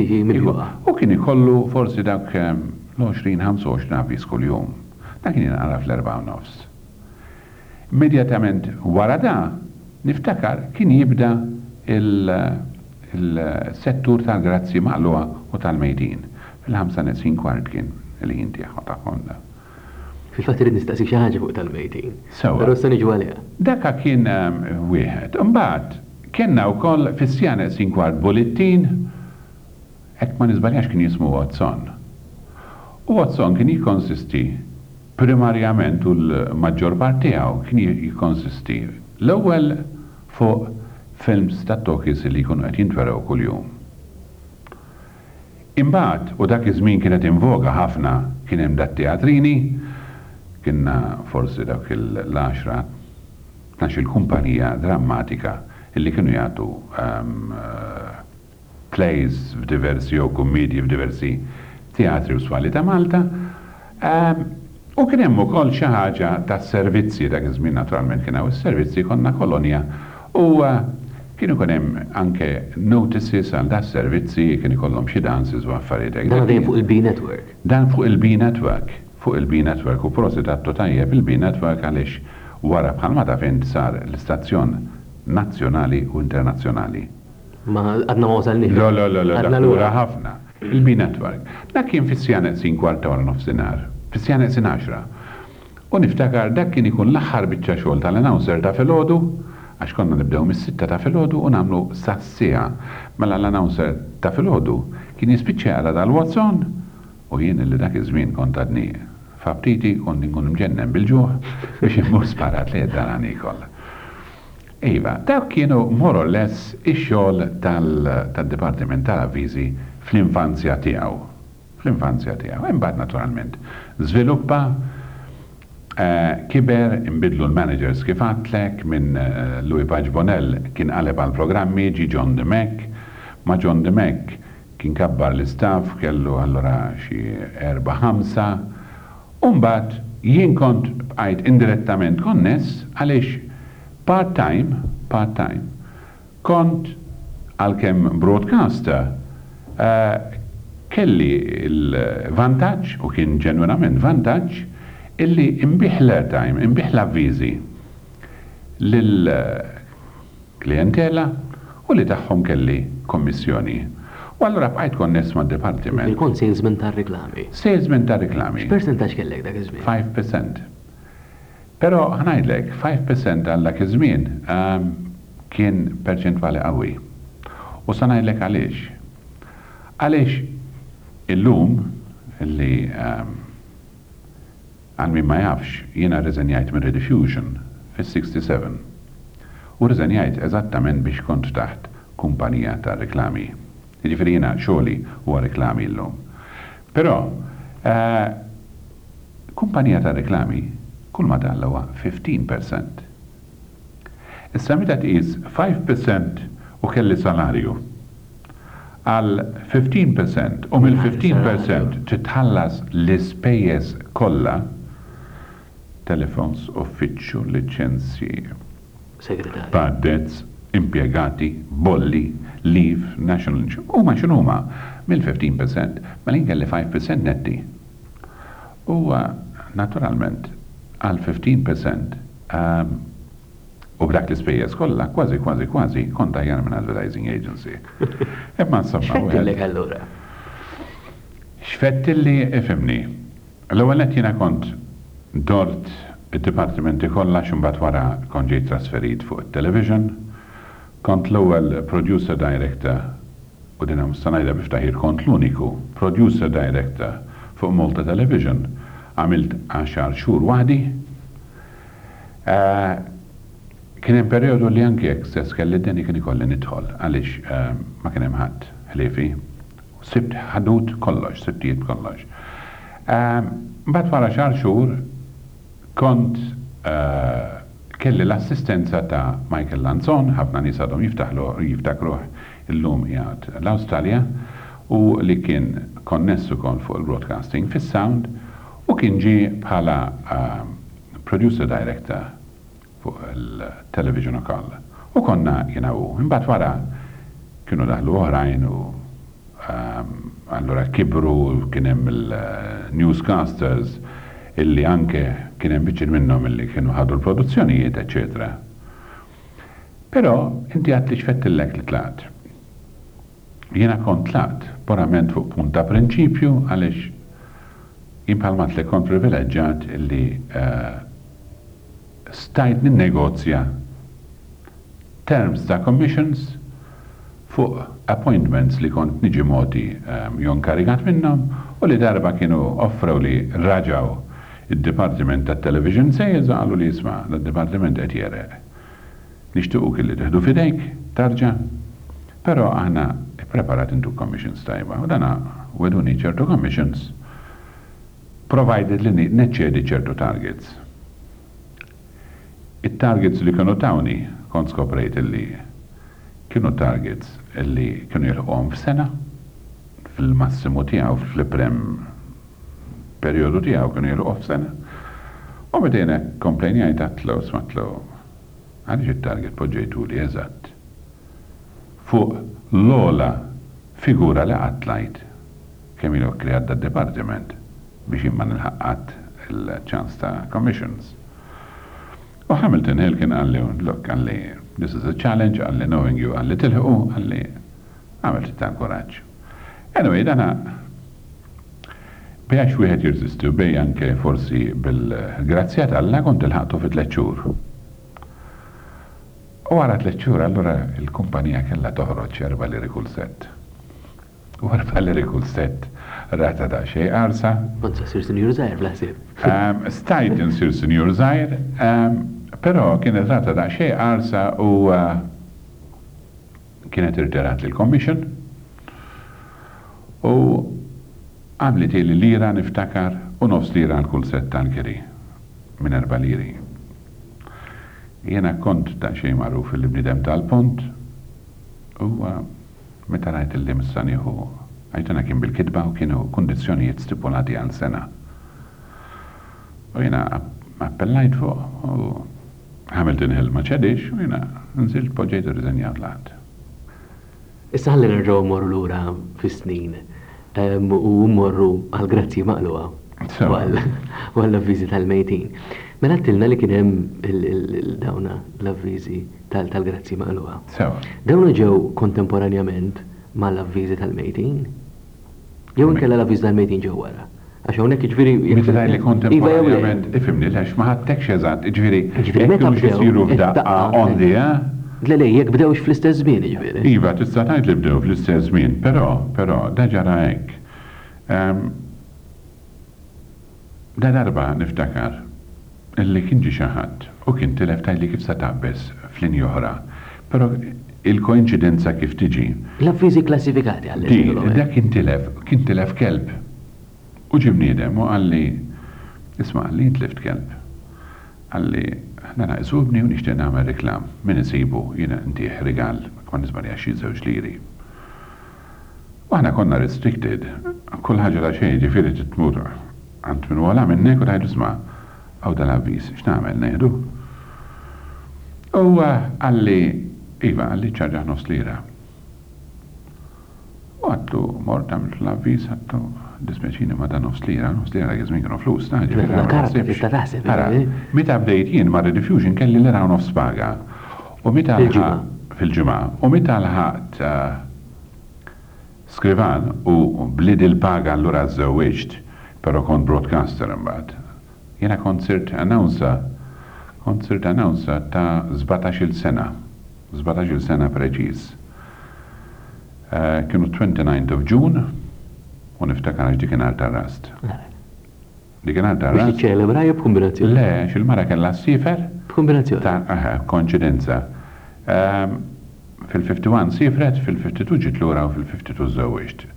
U kien ikollu forsi dak l-20-25 avviż kuljum. Dak kien jinqara fl-4:30. Immedjatament wara da niftakar kien jibda il-settur tal-grazzi maqluwa u tal-mejtin. Fil-5:45 kien il-ħin tiegħu ta' Honda. Fil-fatt irid nistaqsi xi ħaġa fuq tal-mejtin. Però se niġu għaliha. Dakka kien wieħed. Imbagħad kienna wkoll fis-5:45 bulletin hekk ma niżbaljax kien jismu Watson. U Watson kien jikkonsisti primarjament u l-maġġor part tiegħu kien jikkonsisti l-ewwel fuq films ta' talkies li jkunu qed jintwerew kuljum. Imbagħad u dak iż-żmien kienet invoga ħafna kien hemm dat-teatrini, kienna forsi dak il-10 12 il-kumpanija drammatika illi kienu jagħtu plays f'diversi jew kummedji f'diversi teatri u swali ta' Malta. U kien hemm ukoll xi ħaġa tas-servizzi dak iż-żmien naturalment kien hawn is-servizzi konna kolonja u kienu kien hemm anke notices għal da' servizzi kien ikollhom xi dances u affarijiet hekk. Dan fuq il-B Network. Dan fuq il-B Network. Fuq il-B Network u prosit għattu tajjeb il-B Network għaliex wara bħalma ta' fejn sar l-istazzjon nazzjonali u internazzjonali. Ma għadna ma wasalniex. L-għura ħafna. Il-B Network. Dak kien fis-sjanet 15:15, fis-sjanet 10. U niftakar dak kien ikun l-aħħar biċċa xogħol tal-announcer ta' filgħodu, għax konna nibdew mis-6 ta' filgħodu u nagħmlu sassija. Mela l-announcer ta' filgħodu kien jispiċċa għala dal-Watson u jien li dak iż-żmien kont għadni f'abtiti kont inkun mġennem bil-ġuħ biex immur sparat li id-darani kollha. Iva, dak kienu more or less ix-xogħol tad-Dipartiment tal-Avviżi fl-infanzja tiegħu. Fl-infanzja tiegħu. Imbagħad naturalment żviluppa kiber imbidlu l-managers kif għatlek minn Louis Page Bonnell kien qaleb għal programmi ġi John DeMac. Ma John DeMac kien kabbar l-istaff kellu allura xi 4-5. Umbagħad jien kont bqajt indirettament konness għaliex part-time, kont għalkemm broadcaster kelli il-vantaġġ u kien ġenwinament vantaġġ illi imbiħ l-airtime, imbiħ l-avviżi lill-klientela u li tagħhom kelli kommissjoni. U allura bqajt konness mad-dipartiment. Ikun salesman tar-reklami. Salesman tar-reklami. X'percentaġġ kellek dak iż-żmien? 5%. Però ħanajdlek, 5% għal dak iż-żmien kien perċentwali qawwi. U sa ngħidlek għaliex. Għaliex illum illi għal min ma jafx jiena reżenjajt minn Rediffusion fis-67. U riżenjajt eżattament biex kont taħt kumpanija ta' reklami. Jiġifieri jiena xogħli huwa reklami llum. Però kumpanija ta' reklami kull ma tagħla huwa 15%. Issa meta tqis 5% u kelli salarju għal 15% u mill-15% titħallas l-ispejjeż kollha telefons, uffiċċju, liċenzji, Segretarju. bad debts, impjegati, bolli, leave, national insurance. Huma x'inhuma mill-15% ma kelli 5% netti. U naturalment għal 15% u b'dak l-ispejjeż kollha kważi kont aħjar minn advertising agency. Imma insomma X'fettillek allura? X'fettilli ifhimni. L-ewwel qed jiena kont dort id-dipartimenti kollha x'imbagħad wara kont ġejt trasferit fuq it-television. Kont l-ewwel producer director u din hemm ngħidha biftaħir kont l-uniku producer director fuq Malta Television. Għamilt 10 xhur waħdi. Kien hemm perjodu li anke jekk stess kelli d-deni kien ikolli nidħol għaliex ma kien hemm ħadd ħliefi. Sibt ħadut kollox, sibtijiet kollox. Mbagħad wara xahar xhur kont kelli l-assistenza ta' Michael Lanzon, ħafna nies għadhom jiftakruh illum qiegħed l-Awstralja u li kien konness ukoll fuq il-broadcasting fis-sound u kien ġie bħala producer director fuq il-television ukoll. U konna jiena u imbagħad wara kienu daħlu oħrajn u allura kibru kien hemm il-newscasters illi anke kien hemm biċċir minnhom illi kienu ħadu l-produzzjonijiet, eċetera. Però inti għad li xfettillek li tlaqt. Jiena kont tlaqt purament fuq punt ta' prinċipju għaliex jien bħalmat li kont privileġġjat illi stajt ninnegozja terms ta' commissions fuq appointments li kont niġi moti jon karigat minnhom u li darba kienu offrew li raġaw il-Departiment ta' Television Sales għallu li jisma' l-Departiment qed jereq. Nixtiequ kelli teħdu fidejk, tarġa', però aħna preparat intu commissions tajba u dana weduni ċertu commissions provided li neċċedi ċertu targets. Il-targets li kienu tawni kont skoprejt li kienu targets li kienu jilħuqhom f'sena fil-massimu tiegħu fil-prem periodu tiegħu kienu jilħuq f'sena. U bdejna komplejnjajt għatlu smatlu għaliex it-target poġġejtu li eżatt fuq l-ola figura li għatlajt kemm ilu kreat da departiment biex imman il-ħaqqat il-ċans ta' commissions. U Hamilton Hill kien għalli, look, għalli, this is a challenge, għalli knowing you, għalli tilħu, għalli għamilt ta' koraġġ. Anyway, dana biex wieħed jirżistu bej anke forsi bil-grazzjat Alla kont il-ħaqtu fi 3 xhur. U wara 3 xhur allura il-kumpanija kellha toħroġ 4 liri kull set. U 4 liri kull set rata da xej arsa. Konza sir senjur zaħir fl-ħsib. Stajt insir senjur zaħir, però kienet rata da xej arsa u kienet irterat l-commission u għamlet li lira niftakar u nofs lira għal kull set tal-kiri minn 4 liri. Jena kont ta' xej magħruf li bnidem tal-pont u meta rajt il-lim s-saniħu għajtuna kien bil-kidba u kienu kondizjonijiet stipulati għal sena. U jena appellajt fuq u Hamilton Hill ma ċedix u jena nżilt poġġejt ir-riżenjat laħt. Issa ħalli nerġgħu morru lura fis-snin u morru għal grazzi maqluha u għall-avviżi tal-mejtin. Mela għattilna li kien hemm dawna l-avviżi tal-grazzi maqluha. Dawna ġew kontemporanjament mal-avviżi tal-mejtin? Jew inkella l-avviżi tal-mejtin ġew wara? Għax hawnhekk jiġifieri. Meta li kontemporanjament ifhimni lex ma ħadtekx eżatt, jiġifieri meta jsiru f'daqqa on the Le, jekk bdewx fl-istess żmien jiġifieri. Iva, tista' tgħid li bdew fl-istess żmien, però da ġara hekk. Da darba niftakar illi kien ġi xi ħadd u kien tilef tajli kif se taqbes f'linja oħra. Però il-koinċidenza kif tiġi. L-avviżi klassifikati għal dak kien tilef kelb. U ġi bniedem u għalli, isma' għalli intlift kelb. Għalli, nara iżubni u nixtieq nagħmel reklam. Min isibu jiena ntih rigal, kon nisbarja xi żewġ liri. U aħna konna restricted, kull ħaġa la xejn ġifieri titmur għand minn wara minnek u tgħidu isma' għaw dal-avviż, x'nagħmel ngħidu? U għalli, iva, għalli ċarġaħ nofs lira. U għattu mort għamilt l-avviż, għattu dispjaċini ma da nofs lira għazmin kienu flus, Meta bdejt jien ma' Rediffusion kelli lira u nofs paga. U meta fil-ġimgħa. U meta l-ħat skrivan u blid il-paga allura żewwiġt, però kont broadcaster imbagħad. Jiena kont announcer ta' 17-il sena. 17-il sena preċiż. Kienu 29th of June u niftakar għax dikinhar tar-rast. Dikinhar tar-rast. Biex tiċċelebra jew b'kombinazzjoni? Le, x'il-mara kellha sifer. B'kombinazzjoni. Konċidenza. Fil-51 sifret, fil-52 ġiet lura u fil-52 żewwiġt.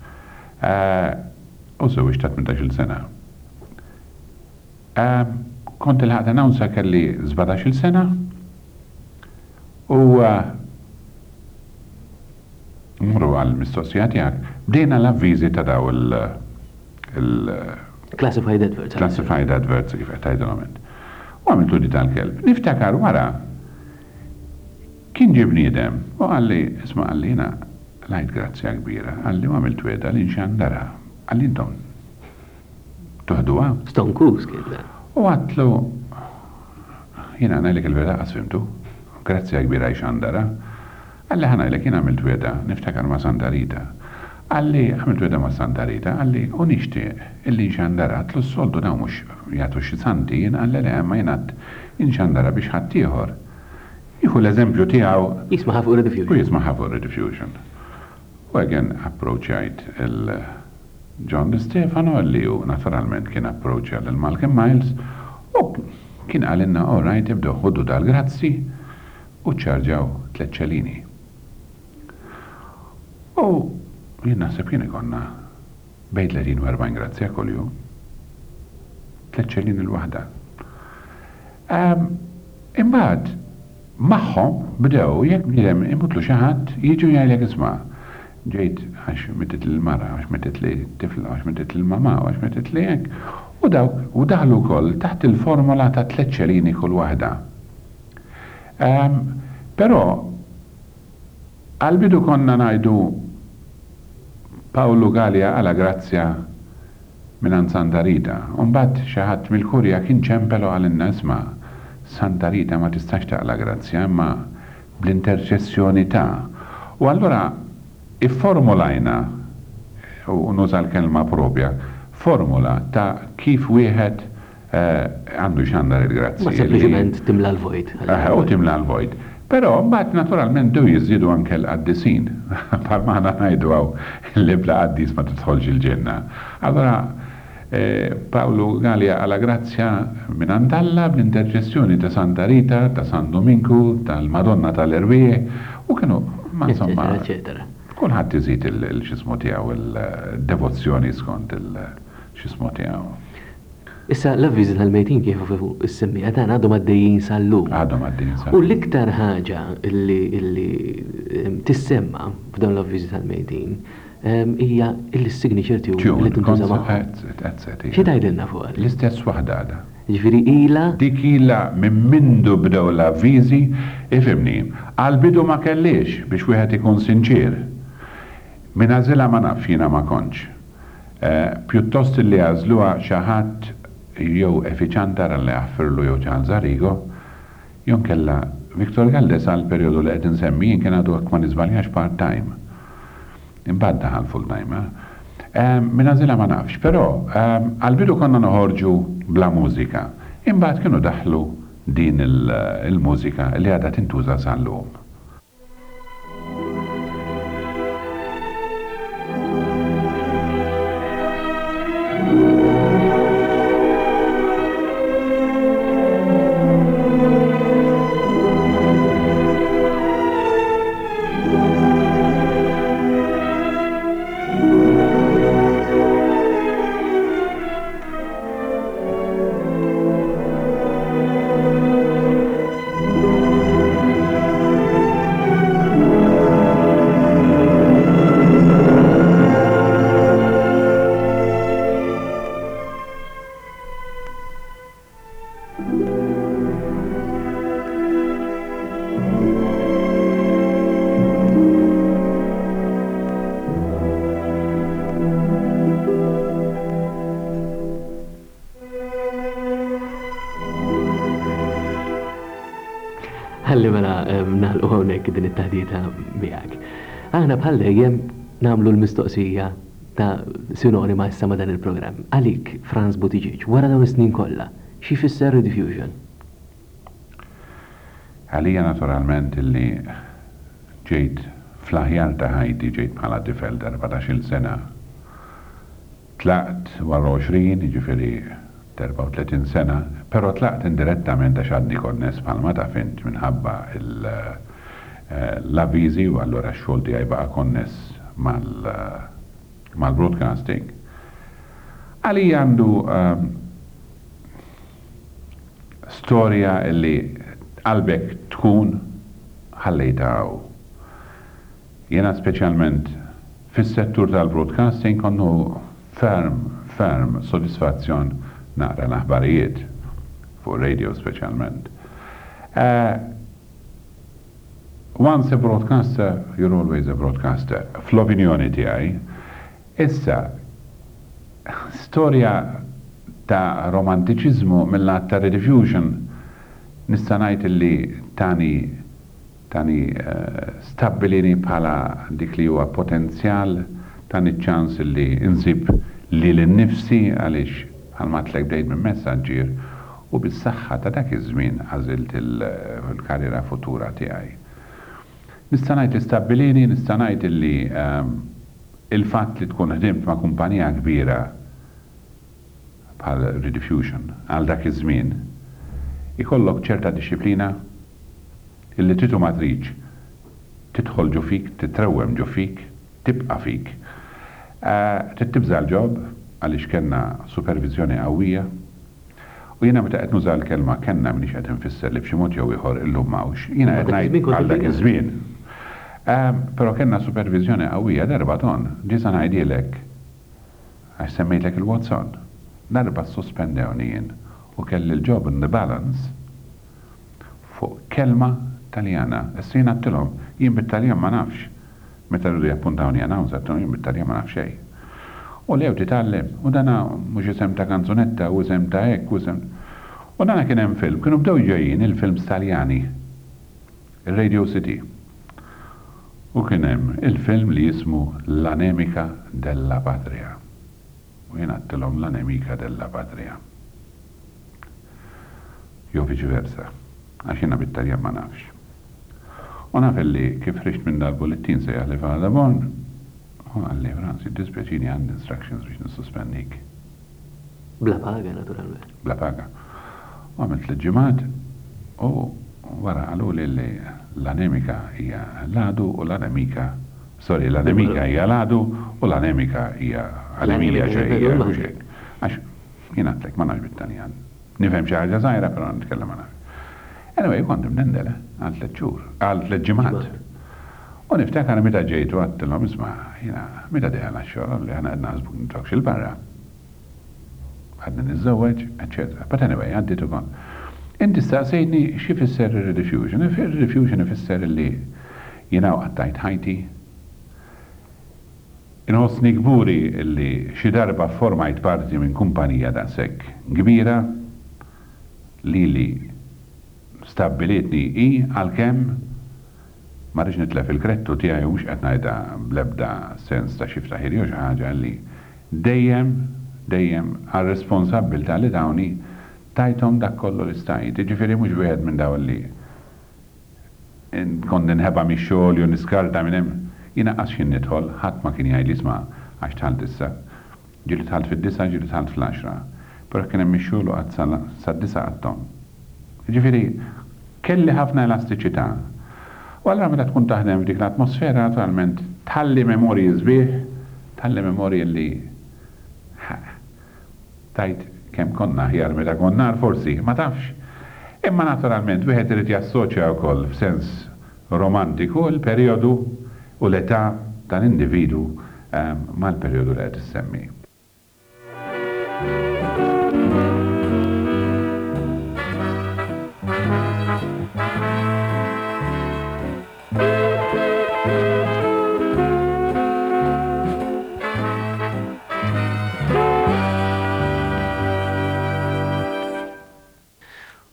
U żewwiġt ta' 18-il sena. Kont il-ħat announcer kelli 17-il sena u mru għal-mistoqsija tiegħek bdejna l-avviżi ta' daw Classified adverts. Classified adverts kif qed tgħidulhom int. U għamiltu di tal-kelb. Niftakar wara kien ġie bniedem u għalli, isma' għalli jiena lajt grazzja kbira, għalli u għamilt weda li nxandara, għalli intom tuħduha. Stone Cooks kien. U għatlu jiena għanajlek il-veda għasfimtu, grazzja kbira xandara, għalli ħanajlek jiena għamilt weda, niftakar ma' Santa Rita. Għalli għamilt weda ma' Santa Rita, għalli u nixtieq illi nxandara, għatlu s-soldu daw mux jgħatu xi santi, jien għalli li għamma jenat nxandara biex ħattieħor. Jieħu l-eżempju tiegħu. Jisma' fuq Rediffusion. U jisma' fuq Rediffusion. U again approachajt il-John De Stefano li u naturalment kien approachja l-Malcolm Miles u kien għalinna all right ibdew ħoddu dal-grazzi u ċarġaw 3 ċelini. U jien naħseb jien ikonna bejn 30 u 40 grazzja kuljum. 3 ċelini l-waħda. Imbagħad maħħom bdew jekk bniedem imutlu xi ħadd jiġu jgħidlek isma' ġejt għax metet il-mara, għax metet li tifla, għax metet il-mama, għax metet li hekk. U daħlu wkoll taħt il-formola ta' 3 ċelini kull waħda. Però għal-bidu konna ngħidu Paolo Gallia għala grazzja minn Santa Rita. Mbagħad xi ħadd mill-Kurja kien ċempelu għalinna isma' Santa Rita ma tistax taqla grazzja, imma bl-interċessjoni ta'. U allura ifformulajna, u nuża l-kelma propja, formula ta' kif wieħed għandu xandar il-grazzja. Ma sempliċement timla l-vojt. U timla l-vojt. Però mbagħad naturalment dew jiżidu anke l-qaddisin. Bħal maħna ngħidu għaw l-ibla qaddis ma tidħolx il-ġenna. Allora Paolo Gallia għala grazzja minn Antalla bl-interċessjoni ta' Santa Rita, ta' San Dominku, tal-Madonna tal-Erwie u kienu, ma' insomma, kulħadd iżid il-xismu tiegħu il-devozzjoni skont il-xismu tiegħu. Issa l-avviżi tal-mejtin kif is-semmija tagħna għadhom għaddejjin sal-lum. Għadhom għaddejjin sal-lum. U l-iktar ħaġa li tissemma f'dawn l-avviżi tal-mejtin hija il-signature tiegħu li tintuża magħhom. Xi tgħidilna fuq? L-istess waħda għadha. Ġifieri ilha. Dik ilha minn mindu bdew l-avviżi, ifhimni, għal-bidu ma kellix biex wieħed ikun sinċir. Min għażilha ma nafx jiena ma kontx. Pjuttost li għażluha xi ħadd jew effiċjantar li għaffirlu jew Charles Arrigo, jew kella Viktor Galdes għal perjodu li qed insemmi jien kien għadu ma niżbaljax part-time. Imbagħad daħal full-time. Min għażilha ma nafx, però għal-bidu konna noħorġu bla mużika. Imbagħad kienu daħlu din il-mużika li għadha tintuża sal-lum. Ħalli mela nagħlqu hawnhekk din it-taħdita miegħek. Aħna bħal dejjem nagħmlu l-mistoqsija ta' sinonima issa ma' dan il-programm. Għalik, Franz Buttigieg, wara dawn is-snin kollha, xi fisser rediffusion? Għalija naturalment illi ġejt fl-aħjar ta' ħajti ġejt bħala tifel 14-il sena. Tlaqt wara 20, jiġifieri 34 sena, pero tlaqt indirettament għax għadni konnes bħalma ta' fint minħabba l-avvizi u allura x-xogħol tiegħi baqa' konnes mal-broadcasting. Għalija għandu storja illi qalbek tkun ħallejtaw. Jena speċjalment fis-settur tal-broadcasting konnu ferm soddisfazzjon naqra l-aħbarijiet fuq radio speċjalment. Once a broadcaster, you're always a broadcaster. Fl-opinjoni tiegħi, issa storja ta' romantiċiżmu mill-lat ta' rediffusion nista' ngħid li tani stabbilini bħala dik li huwa potenzjal tani ċans li insib li l-nifsi għaliex għal-matlek bdejt minn messaġġier u bis-saħħa ta' dak iż-żmien għażilt il-karriera futura tiegħi. Nista' ngħid li stabbilini, nista' ngħid li il-fatt li tkun ħdimt ma' kumpanija kbira bħal Rediffusion għal dak iż-żmien ikollok ċerta disciplina illi titu ma triġ tidħol ġo fik, titrewwem ġo fik, tibqa' fik. Tibża l-ġob għaliex kellna supervizjoni qawwija u jiena meta qed nuża l-kelma kellna m'iniex qed infisser li b'xi mod jew ieħor illum m'hawnx. Jiena qed ngħid għal dak iż-żmien. Però kellna supervizjoni qawwija darba ton, ġisa ngħidilek għax semmejtlek il-Watson. Darba sospendewni jien u kelli l-job in the balance fuq kelma Taljana. Issa jien għattilhom jien bit-Taljan ma nafx. Meta rridu jappuntawni annawża għattilhom jien bit-Taljan ma nafx xejn. U lew titgħallem, u dana mhux isem ta' kanzunetta u isem ta' hekk u isem. U dana kien hemm film, kienu bdew ġejjin il-films Taljani, il-Radio City. U kien hemm il-film li jismu L-Anemika della Patria. U jien għattilhom L-Anemika della Patria. Jew viċiversa, għax jiena bit-Taljan ma nafx. U naf li kif rixt minn dal-bulletin sejjaħ li f'għada bon, u għalli Franzi, dispjaċini għandi instructions biex nissuspendik. Bla paga, naturalment. Bla paga. U għamilt l-ġimgħat u wara għalu li l-anemika hija l-għadu u l-anemika, l-anemika hija l-għadu u l-anemika hija anemija ġejja. Għax jien għatlek ma nafx bit-Taljan. Nifhem xi ħaġa żgħira, però nitkellem ma nafx. Anyway, kontim nendele, għal 3 xhur, għal 3 ġimgħat. U niftakar meta ġejtu għattilhom isma' jiena meta deħal għax-xogħol li ħana qed naħsbu nitokx il-barra. Ħadni niżżewweġ, eċetera. But anyway, għaddiet ukoll. Inti staqsejtni xi fisser ir-rediffusion. Ir-rediffusion ifisser li jiena qattajt ħajti. Inħossni gburi li xi darba formajt parti minn kumpanija daqshekk kbira li stabbilitni għalkemm ma rridx nitlef il-krettu tiegħi u mhux qed ngħidha bl-ebda sens ta' xi ftaħir jew xi ħaġa li dejjem għar-responsabbiltà li dawni tajthom dak kollu li stajt. Jiġifieri mhux wieħed minn dawn li kont inħeba mix-xogħol jew niskarta minn hemm. Jiena qas xi nidħol, ħadd ma kien jgħid isma' għax tħalt issa. Ġieli tħalt fid-9, ġieli tħalt fl-10. Però kien hemm mix-xogħol u qatt sad-9 għadhom. Jiġifieri kelli ħafna elastiċità. U allura meta tkun taħdem f'dik l-atmosfera naturalment tħalli memorji sbieħ, tħalli memorji li tajt kemm konna aħjar meta konna forsi ma tafx. Imma naturalment wieħed irid jassoċja wkoll f'sens romantiku l-perjodu u l-età tal-individu mal-perjodu li qed issemmi.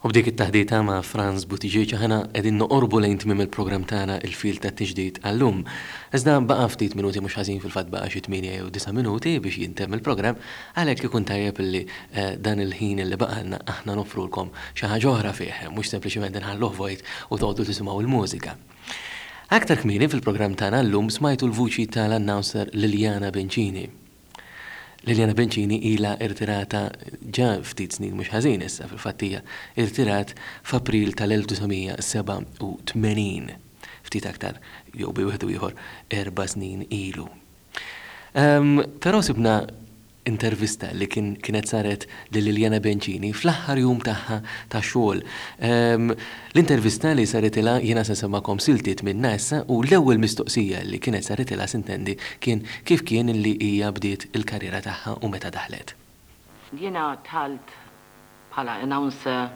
U b'dik it-taħdita ma' Franz Buttigieg ħana qegħdin noqorbu lejn tmiem il-programm tagħna il-fil tat-tiġdid għallum. Iżda baqa' ftit minuti mhux ħażin fil-fatt baqa' xi 8 jew 9 minuti biex jintemm il-programm, għalhekk ikun tajjeb li dan il-ħin li baqalna aħna nofrulkom xi ħaġa oħra fih, mhux sempliċement inħalluh vojt u tgħodu tisimgħu il-mużika. Aktar kmieni fil-programm tagħna llum smajtu l-vuċi tal-announcer Liliana Bencini. Liliana Bencini ila irtirata ġa ftit snin mhux ħażin issa fil-fattija irtirat f'April tal-1987, ftit aktar jew bi wieħed ieħor 4 snin ilu. Però sibna intervista li kienet saret lil Liliana Bencini fl-aħħar jum tagħha ta' xogħol. L-intervista li saret ilha jiena se semmakom siltiet minna issa u l-ewwel mistoqsija li kienet saret ilha sintendi kien kif kien li hija bdiet il-karriera tagħha u meta daħlet. Jiena tħalt bħala announcer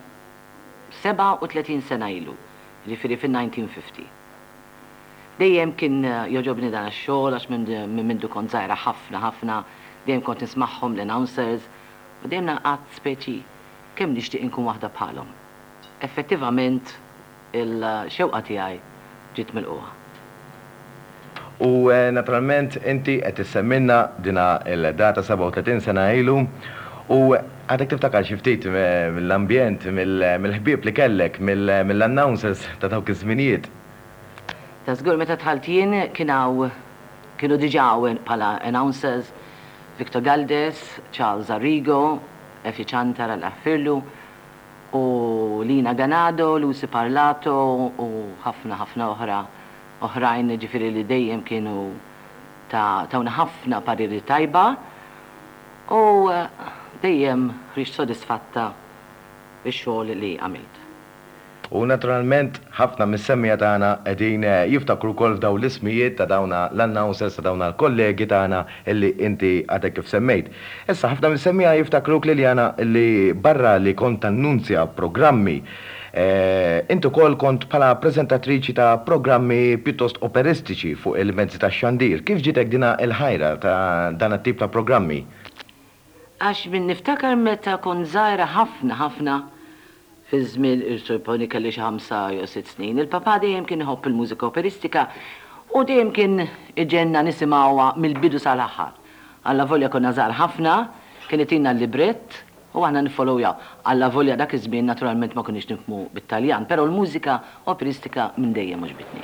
37 sena ilu, ġifieri fin-1950. Dejjem kien joġobni dan ix-xogħol għax minn mindu kont żgħira ħafna dejjem kont nismagħhom l-announcers u dejjem naqgħod speċi kemm nixtieq inkun waħda bħalhom. Effettivament il-xewqa tiegħi ġiet milquha. U naturalment inti qed tissemmilna dina l-data 37 sena ilu u għadek tiftakar xi ftit mill-ambjent, mill-ħbieb li kellek, mill-announcers ta' dawk iż-żminijiet. Ta' żgur meta tħalt jien kienu diġà bħala announcers Victor Galdes, Charles Arrigo, Efi Chantara l-Affirlu, u Lina Ganado, Lucy Parlato, u ħafna oħrajn ġifiri li dejjem kienu tawna ħafna pariri tajba, u dejjem rix sodisfatta bix-xogħol li għamilt. U naturalment ħafna mis-semmija tagħna qegħdin jiftakru wkoll f'daw l-ismijiet ta' dawna l-announcers ta' dawna l-kollegi tagħna illi inti għadek kif semmejt. Issa ħafna mis-semmija jiftakruk Liliana li barra li kont tannunzja programmi, inti wkoll kont bħala preżentatriċi ta' programmi pjuttost operistiċi fuq il-mezzi tax-xandir. Kif ġitek dina l-ħajra ta' dan it-tip ta' programmi? Għax min niftakar meta kont żgħira ħafna fi żmien irtuponi kelli xi 5 jew 6 snin. Il-papa dejjem kien iħobb il-mużika operistika u dejjem kien iġenna nisimgħuha mill-bidu sal-aħħar. Alla volja konna żgħar ħafna, kien itina l-librett u aħna nifollowja. Alla volja dak iż-żmien naturalment ma kunix nifhmu bit-Taljan, però l-mużika operistika minn dejjem oġbitni.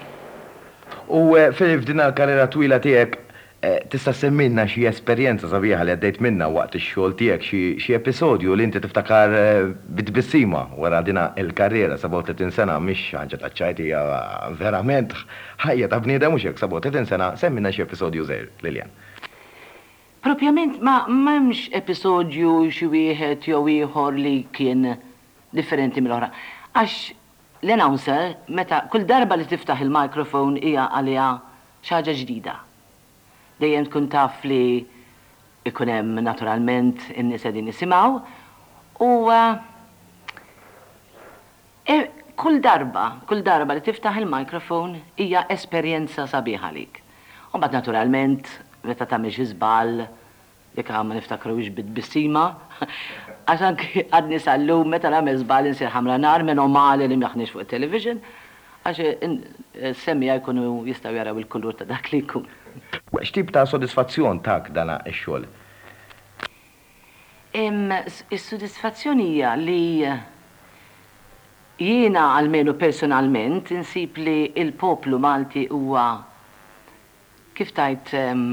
U f'din l-karriera twila tiegħek tista' semmilna xi esperjenza sabiħa li għaddejt minna waqt ix-xogħol tiegħek xi episodju li inti tiftakar bitbissima wara dina l-karriera 37 sena mhix ħaġa taċċajt hija verament ħajja ta' bniedem mhux hekk 37 sena, semmilna xi episodju żgħir, Lilian. Propjament m'hemmx episodju xi wieħed jew ieħor li kien differenti mill-oħra. Għax l-announcer meta kull darba li tiftaħ il-mikrofon hija għaliha xi ħaġa ġdida. Dejjem tkun taf li ikun hemm naturalment in-nies qegħdin nisimgħu u kull darba li tiftaħ il-mikrofon hija esperjenza sabiħa lik. U mbagħad naturalment meta tagħmel xi żball jekk ma niftakrux bit-bissima għax anke għadni sal-lum meta nagħmel żball insir ħamra nar minnhom mali li mjaħniex fuq it-television għax semmija jkunu jistgħu jaraw il-kulur ta' dak li jkun. X'tip ta' sodisfazzjon tak dana x-xogħol? Is-sodisfazzjoni hija li jiena almenu personalment insib li il-poplu Malti huwa kif tajt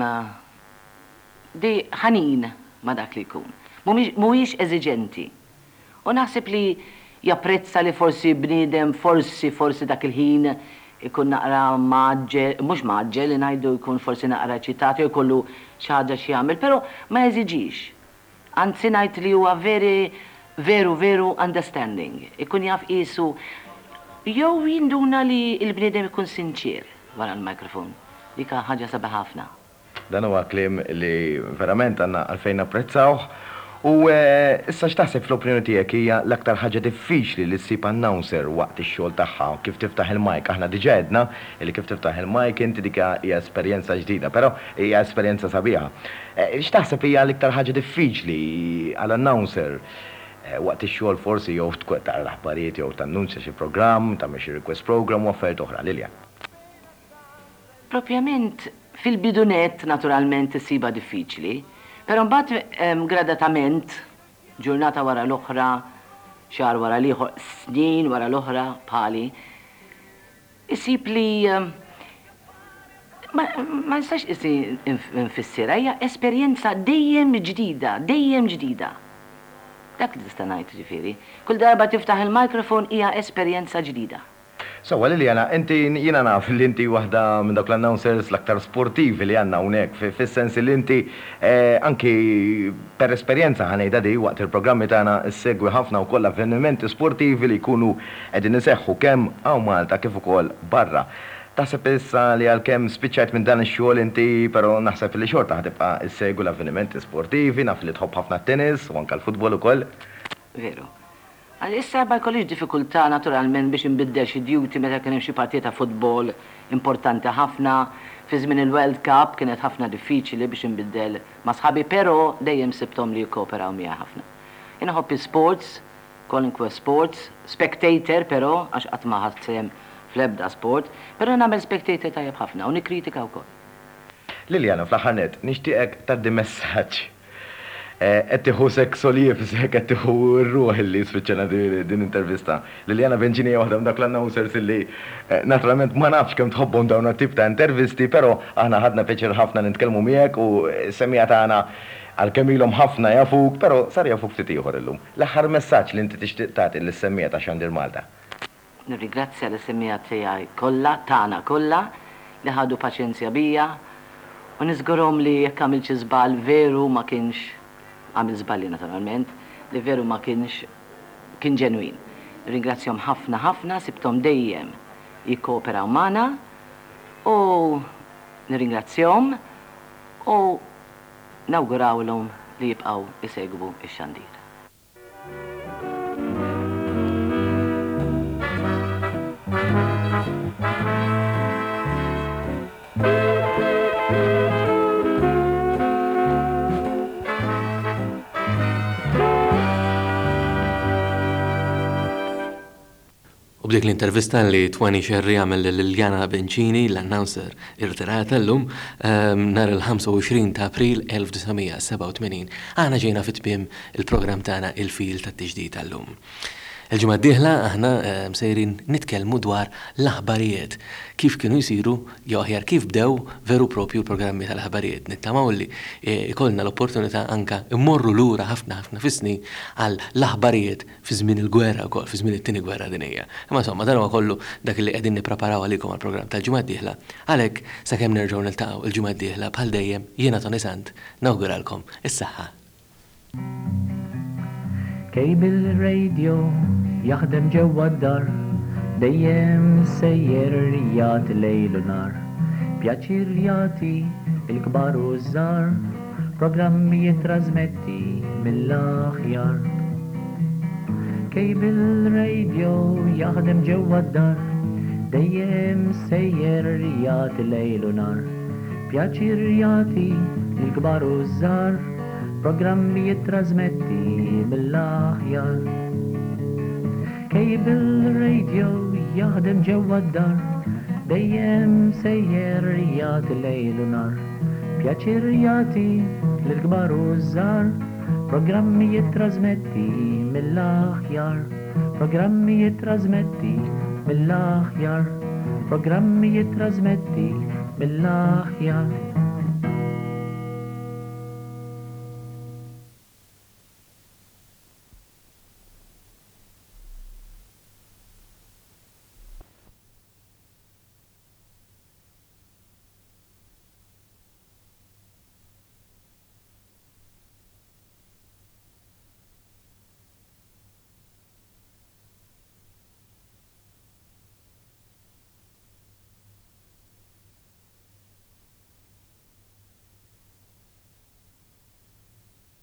di ħanin ma dak li jkun. Mhuwiex eżiġenti. U naħseb li japprezza li forsi bniedem forsi dak il-ħin ikun naqra maġġel, mhux maġġel li ngħidu jkun forsi naqra ċitati u jkollu xi ħaġa xi jagħmel, però ma jeżiġix. Anzi ngħid li huwa veru understanding. Ikun jaf qisu jew jinduna li l-bniedem ikun sinċier wara l-mikrofon. Dik ħaġa sabiħa ħafna. Dan huwa kliem li verament għandna għalfejn apprezzawh. U issa x'taħseb fl-opinjoni tiegħek hija l-aktar ħaġa diffiċli li ssib announcer waqt ix-xogħol tagħha kif tiftaħ il-mike. Aħna diġà għedna li kif tiftaħ il-mike inti dik hija esperjenza ġdida, però hija esperjenza sabiħa. X'taħseb hija l-iktar ħaġa diffiċli għall-announcer waqt ix-xogħol forsi jew tara l-aħbarijiet jew tannunzja xi programm, tagħmel xi request program u affarijiet oħra Lilja. Propjament fil-bidunet naturalment isiba diffiċli, però mbagħad gradatament ġurnata wara l-oħra, xahar wara l-ieħor, snin wara l-oħra bħali, isib li ma nistax nfissirha hija esperjenza dejjem ġdida. Dak li tista' ngħid ġifieri. Kull darba tiftaħ il-mikrofon hija esperjenza ġdida. Sawa Liljana, jiena naf li inti waħda minn dawk l-announcers l-aktar sportivi li għandna hawnhekk, fis-sens li inti anki per esperjenza ħanejda di waqt il-programmi tagħna issegwi ħafna wkoll avvenimenti sportivi li jkunu qegħdin iseħħu kemm hawn Malta kif ukoll barra. Taħseb issa li għalkemm spiċċajt minn dan ix-xogħol inti, però naħseb li xorta ħatibqa' issegwu l-avvenimenti sportivi, naf li tħobb ħafna t-tennis u anke l-futbol ukoll. Veru. Issa ma jkollix diffikultà naturalment biex inbiddel xi duty meta kien hemm xi partita futbol importanti ħafna. Fi żmien il-World Cup kienet ħafna diffiċli biex inbiddel ma' sħabi, però dejjem sibthom li jikkooperaw miegħi ħafna. Jiena ħobbi sports, qualinkwe sports, spectator però għax qatt ma ħadd sehem fl-ebda sport, però nagħmel spectator tajjeb ħafna u nikkritika wkoll. Liljana, fl-aħħar nett, nixtieqek tgħaddi messaġġ. Qed tieħu seksolif, qed tieħu r-ruħ li spiċċana din intervista. Liljana Bencini hija waħda minn dak l-announcers li naturalment ma nafx kemm tħobbhom dawn it-tip ta' intervisti, però aħna ħadna pjaċir ħafna nitkellmu miegħek u semmija tagħna għalkemm ilhom ħafna jafuk, però sar jafuk ftit ieħor illum. L-aħħar messaġġ li inti tixtieq tagħti lis-semmija ta' Xandir Malta. Nirringrazzja l-semmija tiegħi kollha, tagħna kollha, li ħadu paċenzja bija u niżgurhom li jekk għamilx żball veru ma kienx għamil żballi naturalment, li veru ma kien ġenwin. Ringrazzjom ħafna, sibtom dejjem jikkooperaw magħna u nirringrazzjom u nawgurawlhom li jibqgħu isegwu ix-Xandir. U b'dik l-intervista li Twani Xerri għamel Liljana Bencini, l-announcer irtirata l-lum, nar il-25 ta' April 1987, għana ġejna fit-tmiem il-program tagħna il-fil tat-tiġdid tal-lum. Il-ġimgħa d-dieħla aħna msejrin nitkellmu dwar l-aħbarijiet, kif kienu jsiru jew aħjar kif bdew veru propju l-programmi tal-aħbarijiet. Nittamaw li ikollna l-opportunità anka immorru lura ħafna fis-snin għal l-aħbarijiet fi żmien il-gwerra wkoll, fi żmien it-tieni gwerra dinjija. Imma insomma dan huwa kollu dak li qegħdin nippreparaw għalikom għall-programm tal-ġimgħa d-dieħla. Għalhekk sakemm nerġgħu niltaqgħu il-ġimgħa d-dieħla bħal dejjem jiena Tony Sant nawguralkom is-saħħa. Cable radio jaħdem ġewwa d-dar, dejjem sejjer jagħti lejl u nar. Pjaċir jagħti il-kbar u żgħar, programmi jittrażmetti mill-aħjar. Cable radio jaħdem ġewwa d-dar, dejjem sejjer jagħti lejl u nar. Pjaċir jagħti il-kbar u żgħar, programmi jittrażmetti mill-aħjar. Cable radio jaħdem ġewwa d-dar, dejjem sejjer jagħti lejl u nar. Pjaċir jagħti lill-kbar u żgħar, programmi jittrażmetti mill-aħjar. Programmi jittrażmetti mill-aħjar. Programmi jittrażmetti mill-aħjar.